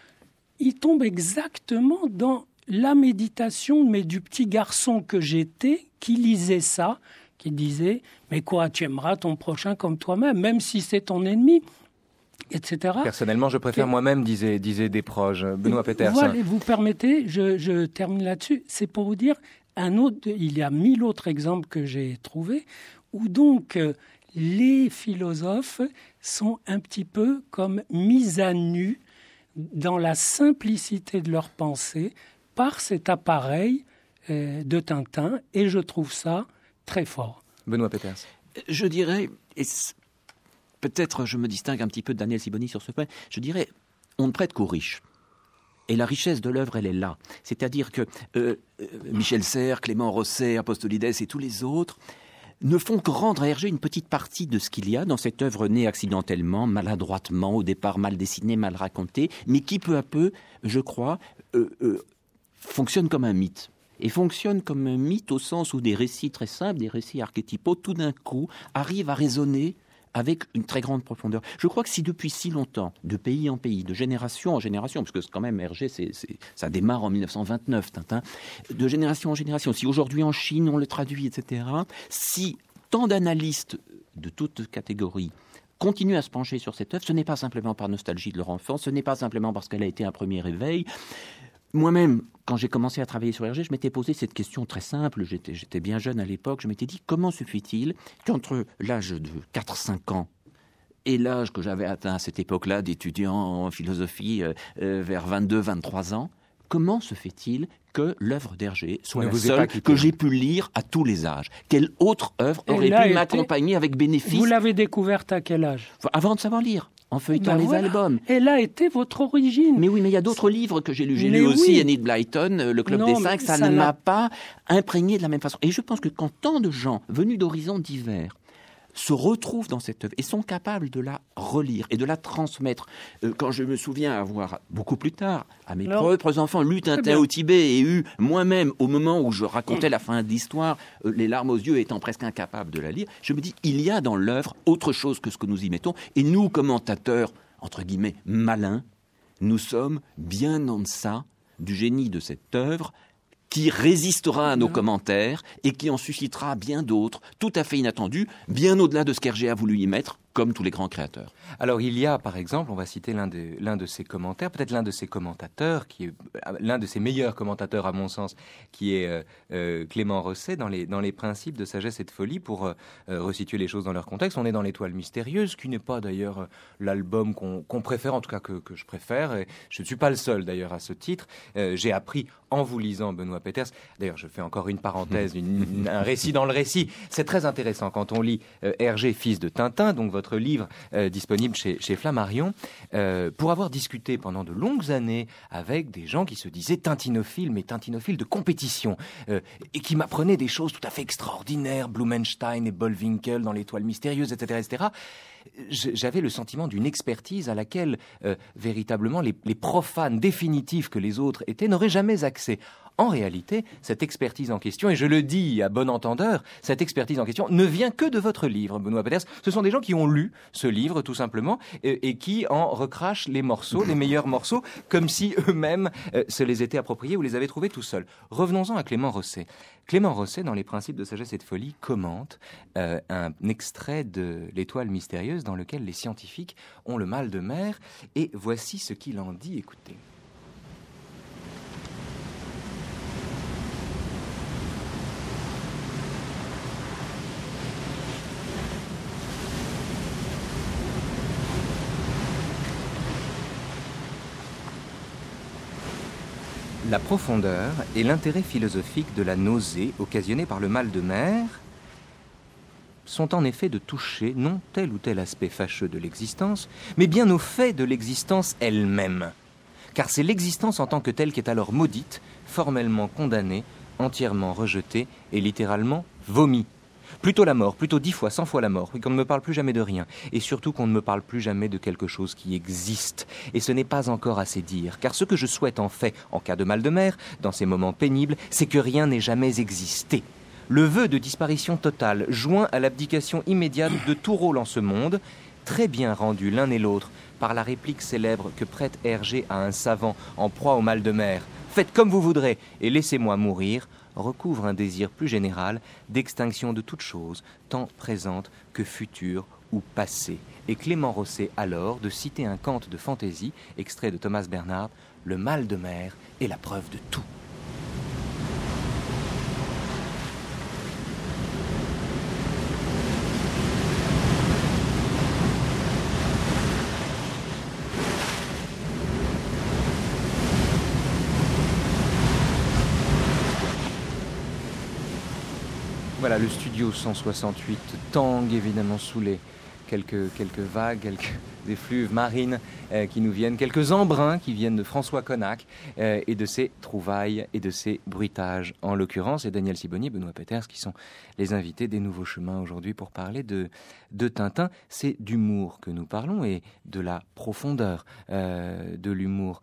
il tombe exactement dans la méditation mais du petit garçon que j'étais, qui lisait ça, qui disait « Mais quoi, tu aimeras ton prochain comme toi-même, même si c'est ton ennemi ?» etc. Personnellement, je préfère moi-même, disaient des proches. Benoît Petersen. Voilà, vous permettez, je termine là-dessus. C'est pour vous dire, il y a 1000 autres exemples que j'ai trouvés, où donc les philosophes sont un petit peu comme mis à nu dans la simplicité de leur pensée par cet appareil de Tintin, et je trouve ça très fort. Benoît Petersen. Je dirais... Peut-être je me distingue un petit peu de Daniel Sibony sur ce point. Je dirais, on ne prête qu'aux riches. Et la richesse de l'œuvre, elle est là. C'est-à-dire que Michel Serres, Clément Rosset, Apostolides et tous les autres ne font que rendre à Hergé une petite partie de ce qu'il y a dans cette œuvre née accidentellement, maladroitement, au départ mal dessinée, mal racontée, mais qui peu à peu, je crois, fonctionne comme un mythe. Et fonctionne comme un mythe au sens où des récits très simples, des récits archétypaux, tout d'un coup, arrivent à résonner avec une très grande profondeur. Je crois que si depuis si longtemps, de pays en pays, de génération en génération, parce que quand même Hergé, ça démarre en 1929, Tintin, de génération en génération, si aujourd'hui en Chine on le traduit, etc., si tant d'analystes de toutes catégories continuent à se pencher sur cette œuvre, ce n'est pas simplement par nostalgie de leur enfance, ce n'est pas simplement parce qu'elle a été un premier réveil. Moi-même, quand j'ai commencé à travailler sur Hergé, je m'étais posé cette question très simple. J'étais bien jeune à l'époque. Je m'étais dit, comment se fait-il qu'entre l'âge de 4-5 ans et l'âge que j'avais atteint à cette époque-là d'étudiant en philosophie vers 22-23 ans, comment se fait-il que l'œuvre d'Hergé soit la seule que j'ai pu lire à tous les âges? Quelle autre œuvre aurait pu m'accompagner avec bénéfice? Vous l'avez découverte à quel âge? Avant de savoir lire. En feuilletant les albums. Elle a été votre origine. Mais oui, mais il y a d'autres livres que j'ai lus. J'ai lu aussi Enid Blyton, Le Club des 5. Ça ne m'a pas imprégné de la même façon. Et je pense que quand tant de gens venus d'horizons divers se retrouvent dans cette œuvre et sont capables de la relire et de la transmettre. Quand je me souviens avoir, beaucoup plus tard, à mes propres enfants, lu Tintin au Tibet et eu moi-même, au moment où je racontais la fin de l'histoire, les larmes aux yeux étant presque incapable de la lire, je me dis, il y a dans l'œuvre autre chose que ce que nous y mettons. Et nous, commentateurs, entre guillemets, malins, nous sommes bien en deçà du génie de cette œuvre qui résistera à nos commentaires et qui en suscitera bien d'autres, tout à fait inattendus, bien au-delà de ce qu'Hergé a voulu y mettre, comme tous les grands créateurs. Alors il y a, par exemple, on va citer l'un de ses commentaires, peut-être l'un de ses commentateurs, qui est l'un de ses meilleurs commentateurs à mon sens, qui est Clément Rosset, dans les principes de sagesse et de folie, pour resituer les choses dans leur contexte. On est dans l'Étoile mystérieuse, qui n'est pas d'ailleurs l'album qu'on préfère, en tout cas que je préfère, et je ne suis pas le seul d'ailleurs à ce titre. J'ai appris en vous lisant Benoît Petersen, d'ailleurs je fais encore une parenthèse, un récit dans le récit, c'est très intéressant quand on lit Hergé, fils de Tintin, donc votre livre disponible chez Flammarion, pour avoir discuté pendant de longues années avec des gens qui se disaient tintinophiles, mais tintinophiles de compétition, et qui m'apprenaient des choses tout à fait extraordinaires, Blumenstein et Bollwinkel dans l'Étoile mystérieuse, etc., etc. J'avais le sentiment d'une expertise à laquelle véritablement les profanes définitifs que les autres étaient n'auraient jamais accès. En réalité, cette expertise en question, et je le dis à bon entendeur, cette expertise en question ne vient que de votre livre, Benoît Petersen. Ce sont des gens qui ont lu ce livre, tout simplement, et qui en recrachent les morceaux, les meilleurs morceaux, comme si eux-mêmes se les étaient appropriés ou les avaient trouvés tout seuls. Revenons-en à Clément Rosset. Clément Rosset, dans les principes de sagesse et de folie, commente un extrait de l'Étoile mystérieuse dans lequel les scientifiques ont le mal de mer, et voici ce qu'il en dit, écoutez. La profondeur et l'intérêt philosophique de la nausée occasionnée par le mal de mer sont en effet de toucher non tel ou tel aspect fâcheux de l'existence, mais bien au fait de l'existence elle-même. Car c'est l'existence en tant que telle qui est alors maudite, formellement condamnée, entièrement rejetée et littéralement vomi. Plutôt la mort, plutôt 10 fois, 100 fois la mort, qu'on ne me parle plus jamais de rien, et surtout qu'on ne me parle plus jamais de quelque chose qui existe. Et ce n'est pas encore assez dire, car ce que je souhaite en fait, en cas de mal de mer, dans ces moments pénibles, c'est que rien n'ait jamais existé. Le vœu de disparition totale, joint à l'abdication immédiate de tout rôle en ce monde, très bien rendus l'un et l'autre par la réplique célèbre que prête Hergé à un savant en proie au mal de mer. « Faites comme vous voudrez et laissez-moi mourir », recouvre un désir plus général d'extinction de toute chose, tant présente que future ou passée. Et Clément Rosset alors de citer un conte de fantaisie, extrait de Thomas Bernhard, « Le mal de mer est la preuve de tout ». Voilà, le studio 168 tangue évidemment sous les quelques vagues, des effluves marines qui nous viennent, quelques embruns qui viennent de François Connac et de ses trouvailles et de ses bruitages en l'occurrence. Et Daniel Sibony et Benoît Peeters qui sont les invités des Nouveaux Chemins aujourd'hui pour parler de Tintin. C'est d'humour que nous parlons et de la profondeur de l'humour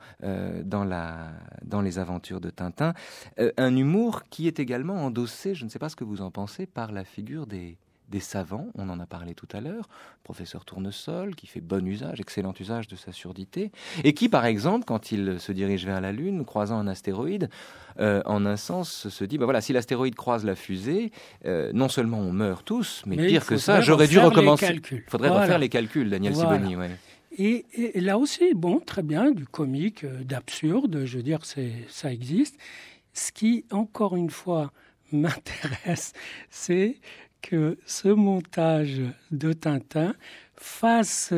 dans les aventures de Tintin. Un humour qui est également endossé, je ne sais pas ce que vous en pensez, par la figure des savants, on en a parlé tout à l'heure, professeur Tournesol, qui fait excellent usage de sa surdité, et qui, par exemple, quand il se dirige vers la Lune, croisant un astéroïde, en un sens, se dit, si l'astéroïde croise la fusée, non seulement on meurt tous, mais pire que ça, j'aurais dû recommencer. Il faudrait refaire les calculs, Daniel Sibony. Ouais. Et là aussi, très bien, du comique, d'absurde, je veux dire, ça existe. Ce qui, encore une fois, m'intéresse, c'est que ce montage de Tintin fasse...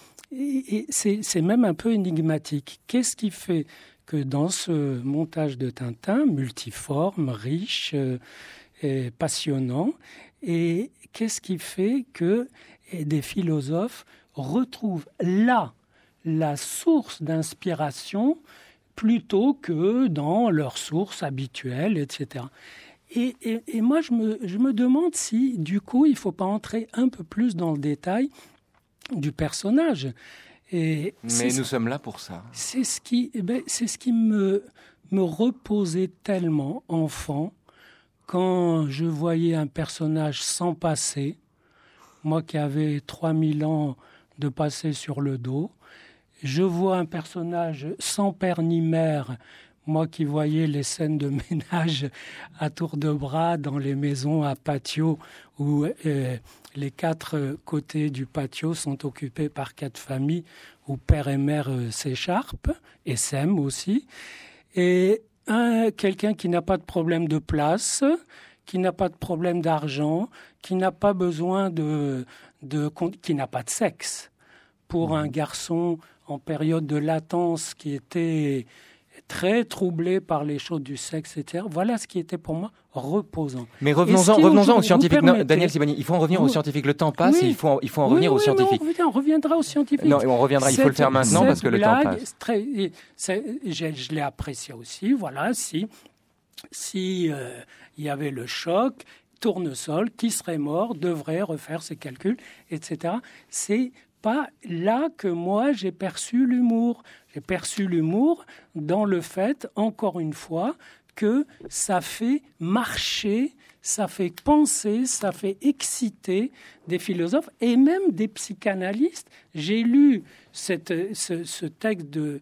c'est même un peu énigmatique. Qu'est-ce qui fait que dans ce montage de Tintin, multiforme, riche et passionnant, et qu'est-ce qui fait que des philosophes retrouvent là la source d'inspiration plutôt que dans leurs sources habituelles, etc. Et moi, je me demande si, du coup, il ne faut pas entrer un peu plus dans le détail du personnage. Mais nous sommes là pour ça. C'est ce qui me reposait tellement, enfant, quand je voyais un personnage sans passé, moi qui avais 3000 ans de passé sur le dos. Je vois un personnage sans père ni mère, moi qui voyais les scènes de ménage à tour de bras dans les maisons à patio où les 4 côtés du patio sont occupés par 4 familles où père et mère s'écharpent et s'aiment aussi. Et quelqu'un qui n'a pas de problème de place, qui n'a pas de problème d'argent, qui n'a pas besoin qui n'a pas de sexe. Pour un garçon en période de latence qui était très troublé par les choses du sexe, etc. Voilà ce qui était pour moi reposant. Mais revenons-en aux scientifiques. Daniel Sibony, il faut en revenir aux scientifiques. Le temps passe, et il faut en revenir aux scientifiques. On reviendra aux scientifiques. Non, on reviendra, il faut le faire maintenant parce que le temps passe. Je l'ai apprécié aussi. Voilà, si il y avait le choc, Tournesol, qui serait mort, devrait refaire ses calculs, etc. C'est pas là que moi j'ai perçu l'humour. J'ai perçu l'humour dans le fait, encore une fois, que ça fait marcher, ça fait penser, ça fait exciter des philosophes et même des psychanalystes. J'ai lu ce texte de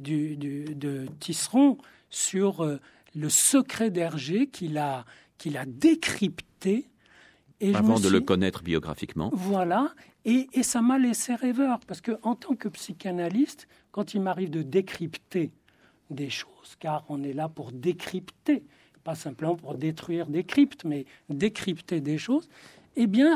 Tisseron sur le secret d'Hergé qu'il a décrypté. Et avant de le connaître biographiquement. Voilà, et ça m'a laissé rêveur, parce qu'en tant que psychanalyste, quand il m'arrive de décrypter des choses, car on est là pour décrypter, pas simplement pour détruire des cryptes, mais décrypter des choses, eh bien,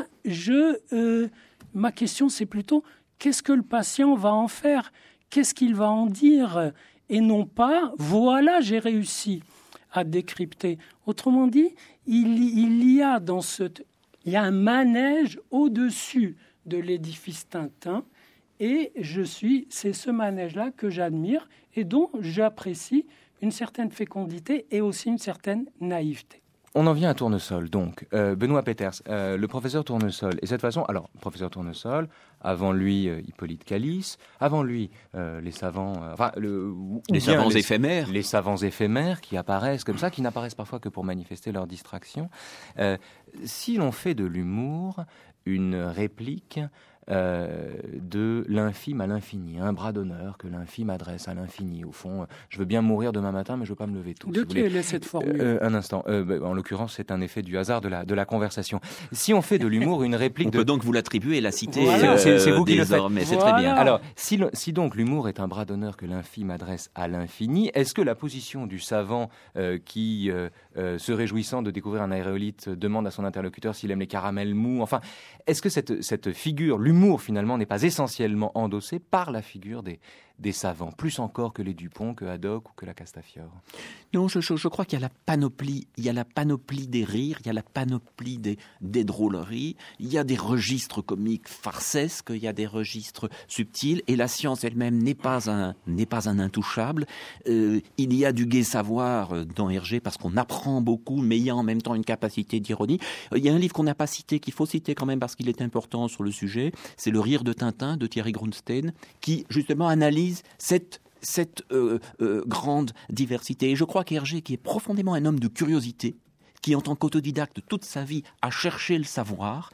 ma question, c'est plutôt, qu'est-ce que le patient va en faire ? Qu'est-ce qu'il va en dire ? Et non pas, voilà, j'ai réussi à décrypter. Autrement dit, il y a un manège au-dessus de l'édifice Tintin et c'est ce manège-là que j'admire et dont j'apprécie une certaine fécondité et aussi une certaine naïveté. On en vient à Tournesol, donc. Benoît Peeters, le professeur Tournesol. Et cette façon, alors, professeur Tournesol, avant lui, Hippolyte Calice, avant lui, les savants... les savants éphémères. Les savants éphémères qui apparaissent comme ça, qui n'apparaissent parfois que pour manifester leur distraction. Si l'on fait de l'humour une réplique de l'infime à l'infini, un bras d'honneur que l'infime adresse à l'infini. Au fond, je veux bien mourir demain matin, mais je ne veux pas me lever tôt. De qui est cette formule? Un instant. En l'occurrence, c'est un effet du hasard de la conversation. Si on fait de l'humour une réplique... On peut donc vous l'attribuer et la citer c'est vous qui le faites. Mais c'est très bien. Alors, si donc l'humour est un bras d'honneur que l'infime adresse à l'infini, est-ce que la position du savant qui, se réjouissant de découvrir un aérolithe, demande à son interlocuteur s'il aime les caramels mous, enfin, est-ce que cette figure, l'humour finalement, n'est pas essentiellement endossé par la figure des savants, plus encore que les Dupont, que Haddock ou que la Castafiore? Non, je crois qu'il y a la panoplie des rires, il y a la panoplie des drôleries, il y a des registres comiques farcesques, il y a des registres subtils, et la science elle-même n'est pas un intouchable. Il y a du gai savoir dans Hergé, parce qu'on apprend beaucoup, mais il y a en même temps une capacité d'ironie. Il y a un livre qu'on n'a pas cité, qu'il faut citer quand même parce qu'il est important sur le sujet, c'est Le Rire de Tintin de Thierry Grunstein, qui justement analyse cette grande diversité. Et je crois qu'Hergé, qui est profondément un homme de curiosité, qui en tant qu'autodidacte toute sa vie a cherché le savoir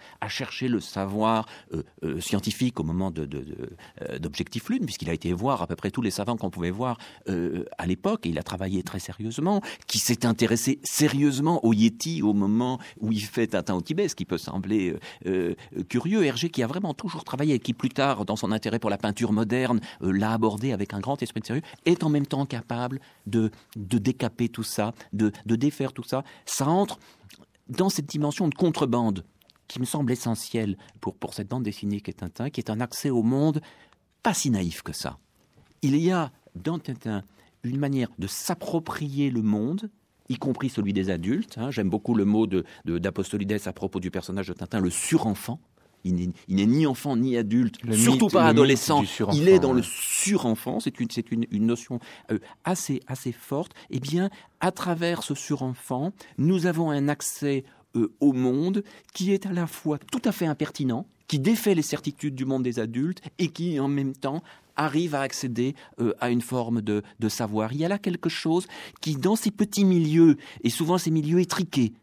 scientifique au moment d'Objectif Lune, puisqu'il a été voir à peu près tous les savants qu'on pouvait voir à l'époque, et il a travaillé très sérieusement, qui s'est intéressé sérieusement au Yéti au moment où il fait Tintin au Tibet, ce qui peut sembler curieux. Hergé, qui a vraiment toujours travaillé et qui plus tard, dans son intérêt pour la peinture moderne, l'a abordé avec un grand esprit de sérieux, est en même temps capable de décaper tout ça, de défaire tout ça. Ça entre dans cette dimension de contrebande qui me semble essentielle pour cette bande dessinée qu'est Tintin, qui est un accès au monde pas si naïf que ça. Il y a dans Tintin une manière de s'approprier le monde, y compris celui des adultes. J'aime beaucoup le mot d'Apostolides à propos du personnage de Tintin, le surenfant. Il n'est ni enfant ni adulte, surtout pas adolescent. Il est dans le surenfant. C'est une notion assez forte. Eh bien, à travers ce surenfant, nous avons un accès au monde qui est à la fois tout à fait impertinent, qui défait les certitudes du monde des adultes et qui, en même temps, arrive à accéder à une forme de savoir. Il y a là quelque chose qui, dans ces petits milieux, et souvent ces milieux étriqués,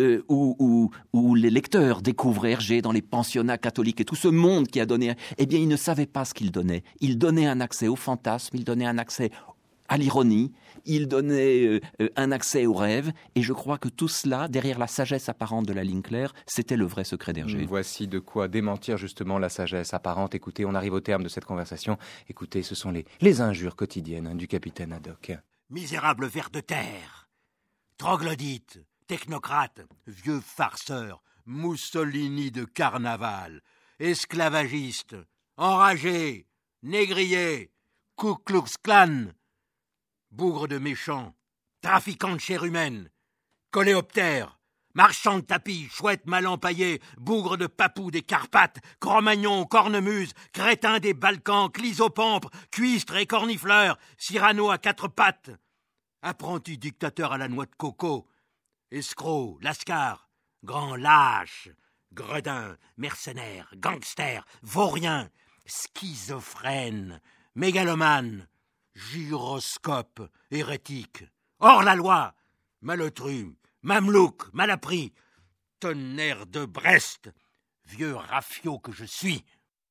où les lecteurs découvrent Hergé dans les pensionnats catholiques et tout ce monde qui a donné, eh bien, ils ne savaient pas ce qu'il donnait. Il donnait un accès au fantasme, il donnait un accès à l'ironie, il donnait un accès au rêve, et je crois que tout cela, derrière la sagesse apparente de la ligne claire, c'était le vrai secret d'Hergé. Voici de quoi démentir justement la sagesse apparente. Écoutez, on arrive au terme de cette conversation. Écoutez, ce sont les injures quotidiennes du capitaine Haddock. Misérable ver de terre, troglodyte, technocrate, vieux farceur, Mussolini de carnaval, esclavagiste, enragé, négrier, Ku Klux Klan, bougre de méchants, trafiquant de chair humaine, coléoptère, marchand de tapis, chouette mal empaillé, bougre de papou des Carpates, Cro-Magnon, cornemuse, crétin des Balkans, clysopampre, cuistre et cornifleur, Cyrano à quatre pattes, apprenti dictateur à la noix de coco, escroc, lascar, grand lâche, gredin, mercenaire, gangster, vaurien, schizophrène, mégalomane, gyroscope, hérétique, hors la loi, malotru, mamelouk, malappris, tonnerre de Brest, vieux rafio que je suis.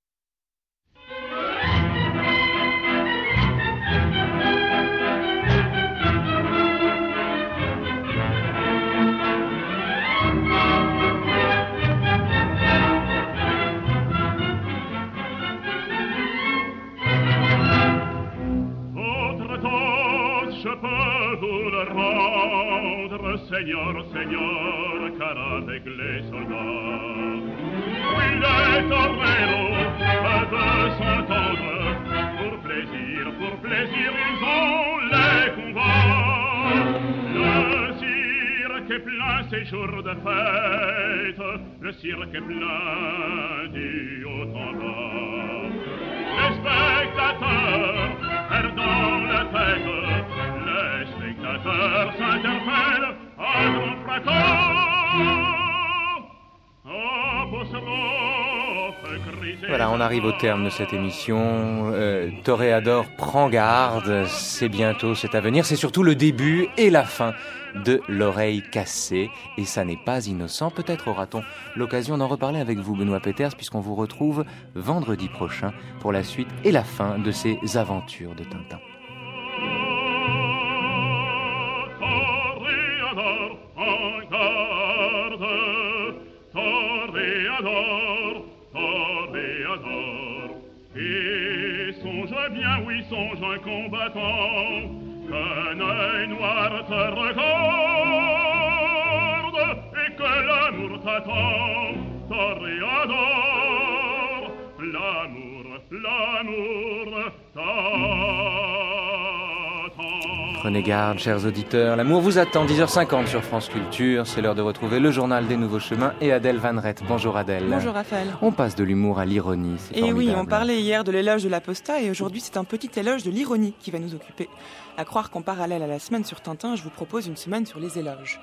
Je peux vous le rendre, Seigneur, Seigneur, car avec les soldats, oui, les toreros peuvent s'entendre. Pour plaisir, ils ont les combats. Le cirque est plein ces jours de fête, le cirque est plein du haut en bas. Les spectateurs perdant la tête, les spectateurs s'interpellent à grand fracas. Apostrophe, cris Voilà, on arrive au terme de cette émission. Toréador, prends garde, c'est bientôt, c'est à venir. C'est surtout le début et la fin de L'Oreille cassée. Et ça n'est pas innocent. Peut-être aura-t-on l'occasion d'en reparler avec vous, Benoît Peters, puisqu'on vous retrouve vendredi prochain pour la suite et la fin de ces aventures de Tintin. Et songe bien, oui, songe un combattant, qu'un œil noir te regarde, et que l'amour t'attend, Toréador, l'amour t'attend. Prenez garde, chers auditeurs, l'amour vous attend, 10h50 sur France Culture. C'est l'heure de retrouver le journal des Nouveaux Chemins et Adèle Van Rett. Bonjour Adèle. Bonjour Raphaël. On passe de l'humour à l'ironie, c'est et formidable. Oui, on parlait hier de l'éloge de l'apostat et aujourd'hui c'est un petit éloge de l'ironie qui va nous occuper. À croire qu'en parallèle à la semaine sur Tintin, je vous propose une semaine sur les éloges.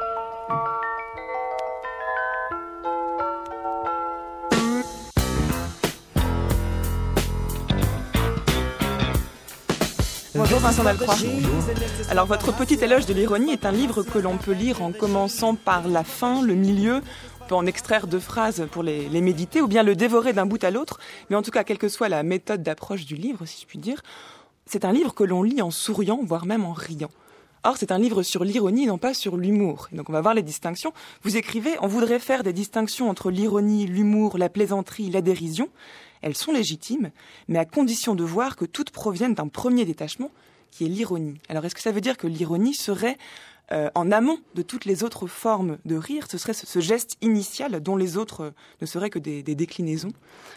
Bonjour Vincent Dalcroix. Alors votre petit éloge de l'ironie est un livre que l'on peut lire en commençant par la fin, le milieu. On peut en extraire 2 phrases pour les méditer ou bien le dévorer d'un bout à l'autre. Mais en tout cas, quelle que soit la méthode d'approche du livre, si je puis dire, c'est un livre que l'on lit en souriant, voire même en riant. Or, c'est un livre sur l'ironie, non pas sur l'humour. Et donc on va voir les distinctions. Vous écrivez, on voudrait faire des distinctions entre l'ironie, l'humour, la plaisanterie, la dérision. Elles sont légitimes, mais à condition de voir que toutes proviennent d'un premier détachement, qui est l'ironie. Alors, est-ce que ça veut dire que l'ironie serait en amont de toutes les autres formes de rire? Ce serait ce geste initial dont les autres ne seraient que des déclinaisons?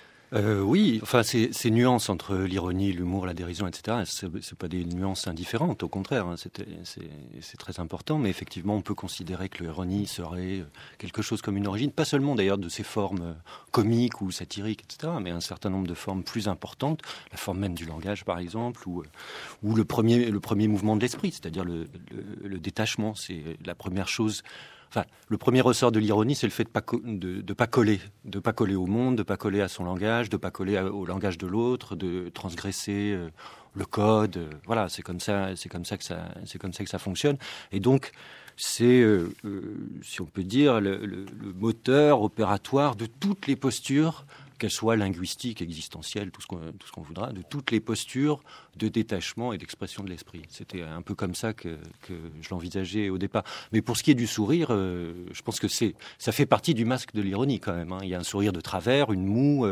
Oui, enfin ces nuances entre l'ironie, l'humour, la dérision, etc. C'est pas des nuances indifférentes, au contraire, hein, c'est très important. Mais effectivement, on peut considérer que l'ironie serait quelque chose comme une origine, pas seulement d'ailleurs de ces formes comiques ou satiriques, etc. Mais un certain nombre de formes plus importantes, la forme même du langage, par exemple, ou le premier mouvement de l'esprit, c'est-à-dire le détachement. C'est la première chose. Enfin, le premier ressort de l'ironie, c'est le fait de pas coller au monde, de pas coller à son langage, de pas coller au langage de l'autre, de transgresser le code. Voilà, c'est comme ça que ça fonctionne. Et donc, c'est, si on peut dire, le moteur opératoire de toutes les postures, qu'elles soient linguistiques, existentielles, tout ce qu'on voudra, de toutes les postures de détachement et d'expression de l'esprit. C'était un peu comme ça que je l'envisageais au départ. Mais pour ce qui est du sourire, je pense que ça fait partie du masque de l'ironie quand même. Hein. Il y a un sourire de travers, une moue,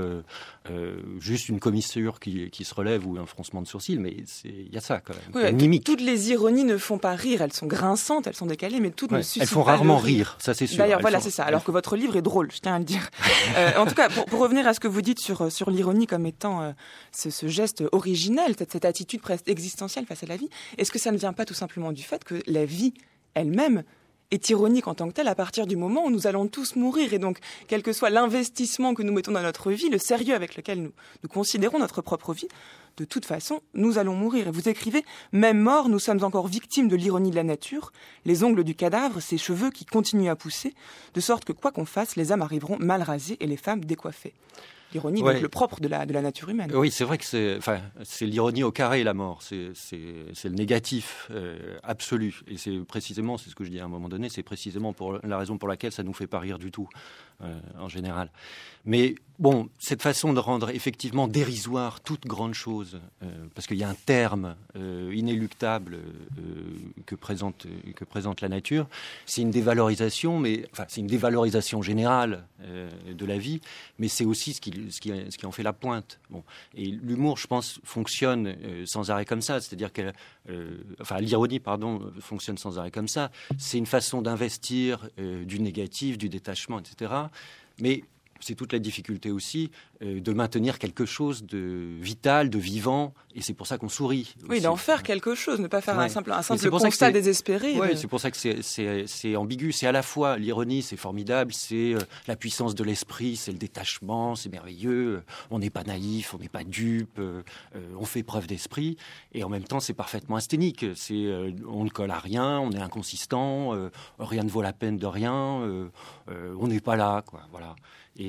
juste une commissure qui se relève ou un froncement de sourcil, mais il y a ça quand même. Oui, une mimique. Toutes les ironies ne font pas rire, elles sont grinçantes, elles sont décalées, mais toutes ne suscitent pas. Elles font rarement rire, ça c'est sûr. D'ailleurs, voilà, c'est ça. Alors que votre livre est drôle, je tiens à le dire. En tout cas, pour revenir à ce que vous dites sur l'ironie comme étant ce geste originel, cette attitude presque existentielle face à la vie, est-ce que ça ne vient pas tout simplement du fait que la vie elle-même est ironique en tant que telle à partir du moment où nous allons tous mourir, et donc quel que soit l'investissement que nous mettons dans notre vie, le sérieux avec lequel nous considérons notre propre vie, de toute façon, nous allons mourir. Et vous écrivez, même morts, nous sommes encore victimes de l'ironie de la nature, les ongles du cadavre, ses cheveux qui continuent à pousser, de sorte que quoi qu'on fasse, les hommes arriveront mal rasés et les femmes décoiffées. L'ironie, donc le propre de la nature humaine. Oui, c'est vrai que c'est l'ironie au carré, la mort. C'est le négatif absolu. Et c'est ce que je dis à un moment donné, c'est précisément pour la raison pour laquelle ça ne nous fait pas rire du tout, en général. Mais bon, cette façon de rendre effectivement dérisoire toute grande chose, parce qu'il y a un terme inéluctable que présente la nature, c'est une dévalorisation, c'est une dévalorisation générale de la vie, mais c'est aussi ce qui en fait la pointe. Bon. Et l'humour, je pense, fonctionne sans arrêt comme ça, c'est-à-dire que l'ironie, fonctionne sans arrêt comme ça. C'est une façon d'investir du négatif, du détachement, etc. Mais c'est toute la difficulté aussi de maintenir quelque chose de vital, de vivant, et c'est pour ça qu'on sourit. Oui, aussi. D'en faire quelque chose, ne pas faire un simple constat désespéré. Oui, c'est pour ça que c'est ambigu. C'est à la fois l'ironie, c'est formidable, c'est la puissance de l'esprit, c'est le détachement, c'est merveilleux. On n'est pas naïf, on n'est pas dupe, on fait preuve d'esprit, et en même temps, c'est parfaitement asthénique. On ne colle à rien, on est inconsistant, rien ne vaut la peine de rien, on n'est pas là, quoi. Voilà. Et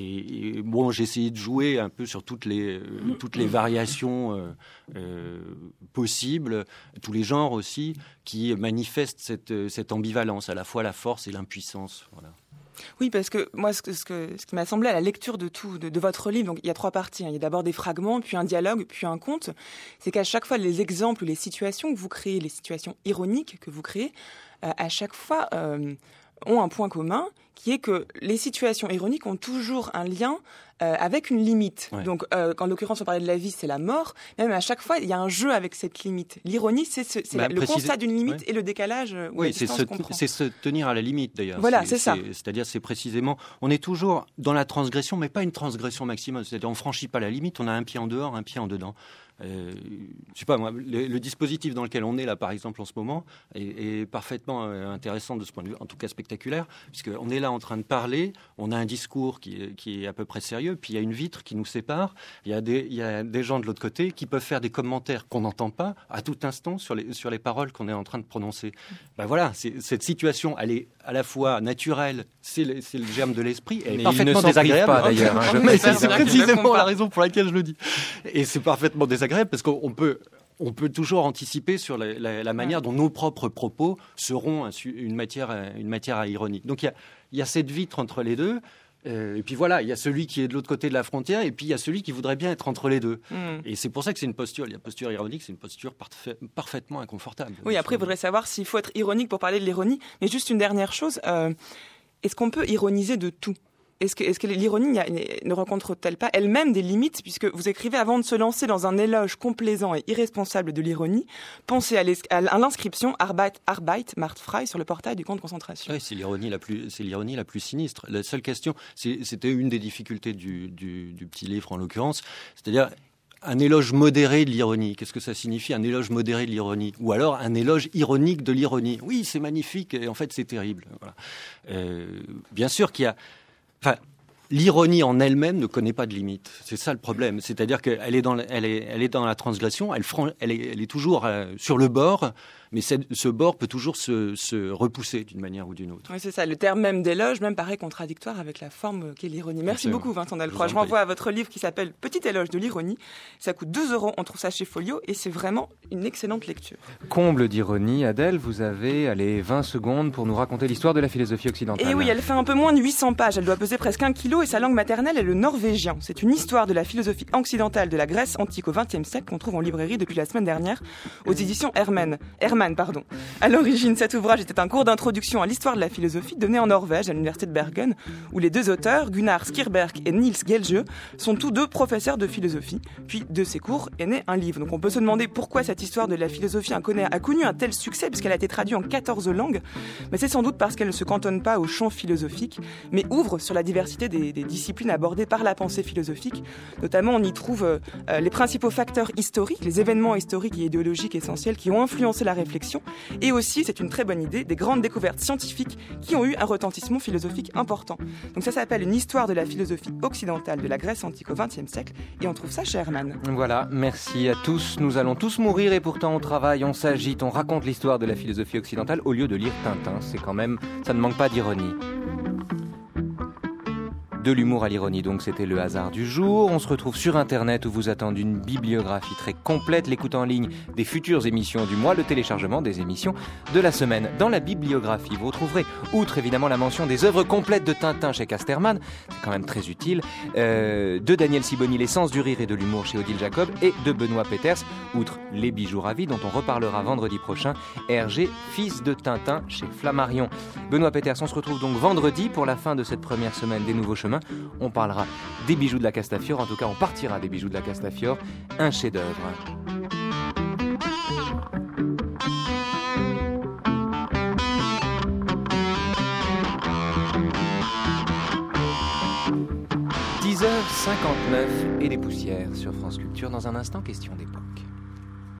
Et bon, j'ai essayé de jouer un peu sur toutes les variations possibles, tous les genres aussi, qui manifestent cette ambivalence, à la fois la force et l'impuissance. Voilà. Oui, parce que moi, ce qui m'a semblé à la lecture de votre livre, donc il y a 3 parties. Il y a d'abord des fragments, puis un dialogue, puis un conte. C'est qu'à chaque fois, les exemples ou les situations que vous créez, les situations ironiques que vous créez, à chaque fois ont un point commun, qui est que les situations ironiques ont toujours un lien avec une limite. Ouais. Donc, en l'occurrence, on parlait de la vie, c'est la mort. Même à chaque fois, il y a un jeu avec cette limite. L'ironie, c'est le constat d'une limite et le décalage. Oui, c'est se tenir à la limite, d'ailleurs. Voilà, c'est ça. C'est-à-dire, c'est précisément... On est toujours dans la transgression, mais pas une transgression maximum. C'est-à-dire, on ne franchit pas la limite, on a un pied en dehors, un pied en dedans. Je sais pas moi, le dispositif dans lequel on est là, par exemple, en ce moment, est parfaitement intéressant de ce point de vue, en tout cas spectaculaire, puisqu'on est là en train de parler, on a un discours qui est à peu près sérieux, puis il y a une vitre qui nous sépare, il y a des gens de l'autre côté qui peuvent faire des commentaires qu'on n'entend pas à tout instant sur les paroles qu'on est en train de prononcer. Ben voilà, cette situation, elle est à la fois naturelle, c'est le germe de l'esprit, elle est parfaitement désagréable. Pas, d'ailleurs, c'est précisément la raison pour laquelle je le dis. Et c'est parfaitement désagréable parce qu'on peut toujours anticiper sur la manière dont nos propres propos seront une matière à ironie. Donc il y a cette vitre entre les deux. Et puis voilà, il y a celui qui est de l'autre côté de la frontière, et puis il y a celui qui voudrait bien être entre les deux. Et c'est pour ça que c'est une posture. La posture ironique, c'est une posture parfaitement inconfortable. Oui, après, il faudrait savoir s'il faut être ironique pour parler de l'ironie. Mais juste une dernière chose, est-ce qu'on peut ironiser de tout ? Est-ce que l'ironie ne rencontre-t-elle pas elle-même des limites, puisque vous écrivez avant de se lancer dans un éloge complaisant et irresponsable de l'ironie, pensez à l'inscription Arbeit macht frei sur le portail du camp de concentration. Oui, c'est l'ironie la plus sinistre. La seule question, c'était une des difficultés du petit livre en l'occurrence, c'est-à-dire un éloge modéré de l'ironie. Qu'est-ce que ça signifie, un éloge modéré de l'ironie ? Ou alors un éloge ironique de l'ironie. Oui, c'est magnifique et en fait c'est terrible. Voilà. Bien sûr qu'il y a... Enfin, l'ironie en elle-même ne connaît pas de limite. C'est ça le problème. C'est-à-dire qu'elle est dans la transgression, elle est toujours sur le bord, mais ce bord peut toujours se repousser d'une manière ou d'une autre. Oui, c'est ça. Le terme même d'éloge même paraît contradictoire avec la forme qu'est l'ironie. Merci beaucoup, Vincent Delcroix. Je renvoie à votre livre qui s'appelle Petit éloge de l'ironie. Ça coûte 2 €. On trouve ça chez Folio et c'est vraiment une excellente lecture. Comble d'ironie, Adèle, vous avez 20 secondes pour nous raconter l'histoire de la philosophie occidentale. Et oui, elle fait un peu moins de 800 pages. Elle doit peser presque 1 kilo et sa langue maternelle est le norvégien. C'est une histoire de la philosophie occidentale de la Grèce antique au XXe siècle qu'on trouve en librairie depuis la semaine dernière aux éditions Hermann. À l'origine, cet ouvrage était un cours d'introduction à l'histoire de la philosophie donné en Norvège à l'université de Bergen, où les 2 auteurs, Gunnar Skirberg et Niels Gelge, sont tous 2 professeurs de philosophie. Puis de ces cours est né un livre. Donc on peut se demander pourquoi cette histoire de la philosophie a connu un tel succès, puisqu'elle a été traduite en 14 langues. Mais c'est sans doute parce qu'elle ne se cantonne pas au champ philosophique, mais ouvre sur la diversité des disciplines abordées par la pensée philosophique. Notamment, on y trouve les principaux facteurs historiques, les événements historiques et idéologiques essentiels qui ont influencé la réflexion. Et aussi, c'est une très bonne idée, des grandes découvertes scientifiques qui ont eu un retentissement philosophique important. Donc ça s'appelle Une histoire de la philosophie occidentale de la Grèce antique au XXe siècle et on trouve ça chez Hermann. Voilà, merci à tous. Nous allons tous mourir et pourtant on travaille, on s'agite, on raconte l'histoire de la philosophie occidentale au lieu de lire Tintin. C'est quand même, ça ne manque pas d'ironie. De l'humour à l'ironie, donc c'était le hasard du jour. On se retrouve sur Internet où vous attend une bibliographie très complète, l'écoute en ligne des futures émissions du mois, le téléchargement des émissions de la semaine. Dans la bibliographie, vous retrouverez, outre évidemment la mention des œuvres complètes de Tintin chez Casterman, c'est quand même très utile, de Daniel Sibony, Les Sens du rire et de l'humour chez Odile Jacob, et de Benoît Peters, outre Les bijoux ravis dont on reparlera vendredi prochain, Hergé, fils de Tintin chez Flammarion. Benoît Peters, on se retrouve donc vendredi pour la fin de cette première semaine des Nouveaux Chemins. On parlera des bijoux de la Castafiore, en tout cas on partira des bijoux de la Castafiore, un chef-d'œuvre. – 10h59 et des poussières sur France Culture. Dans un instant, question d'époque.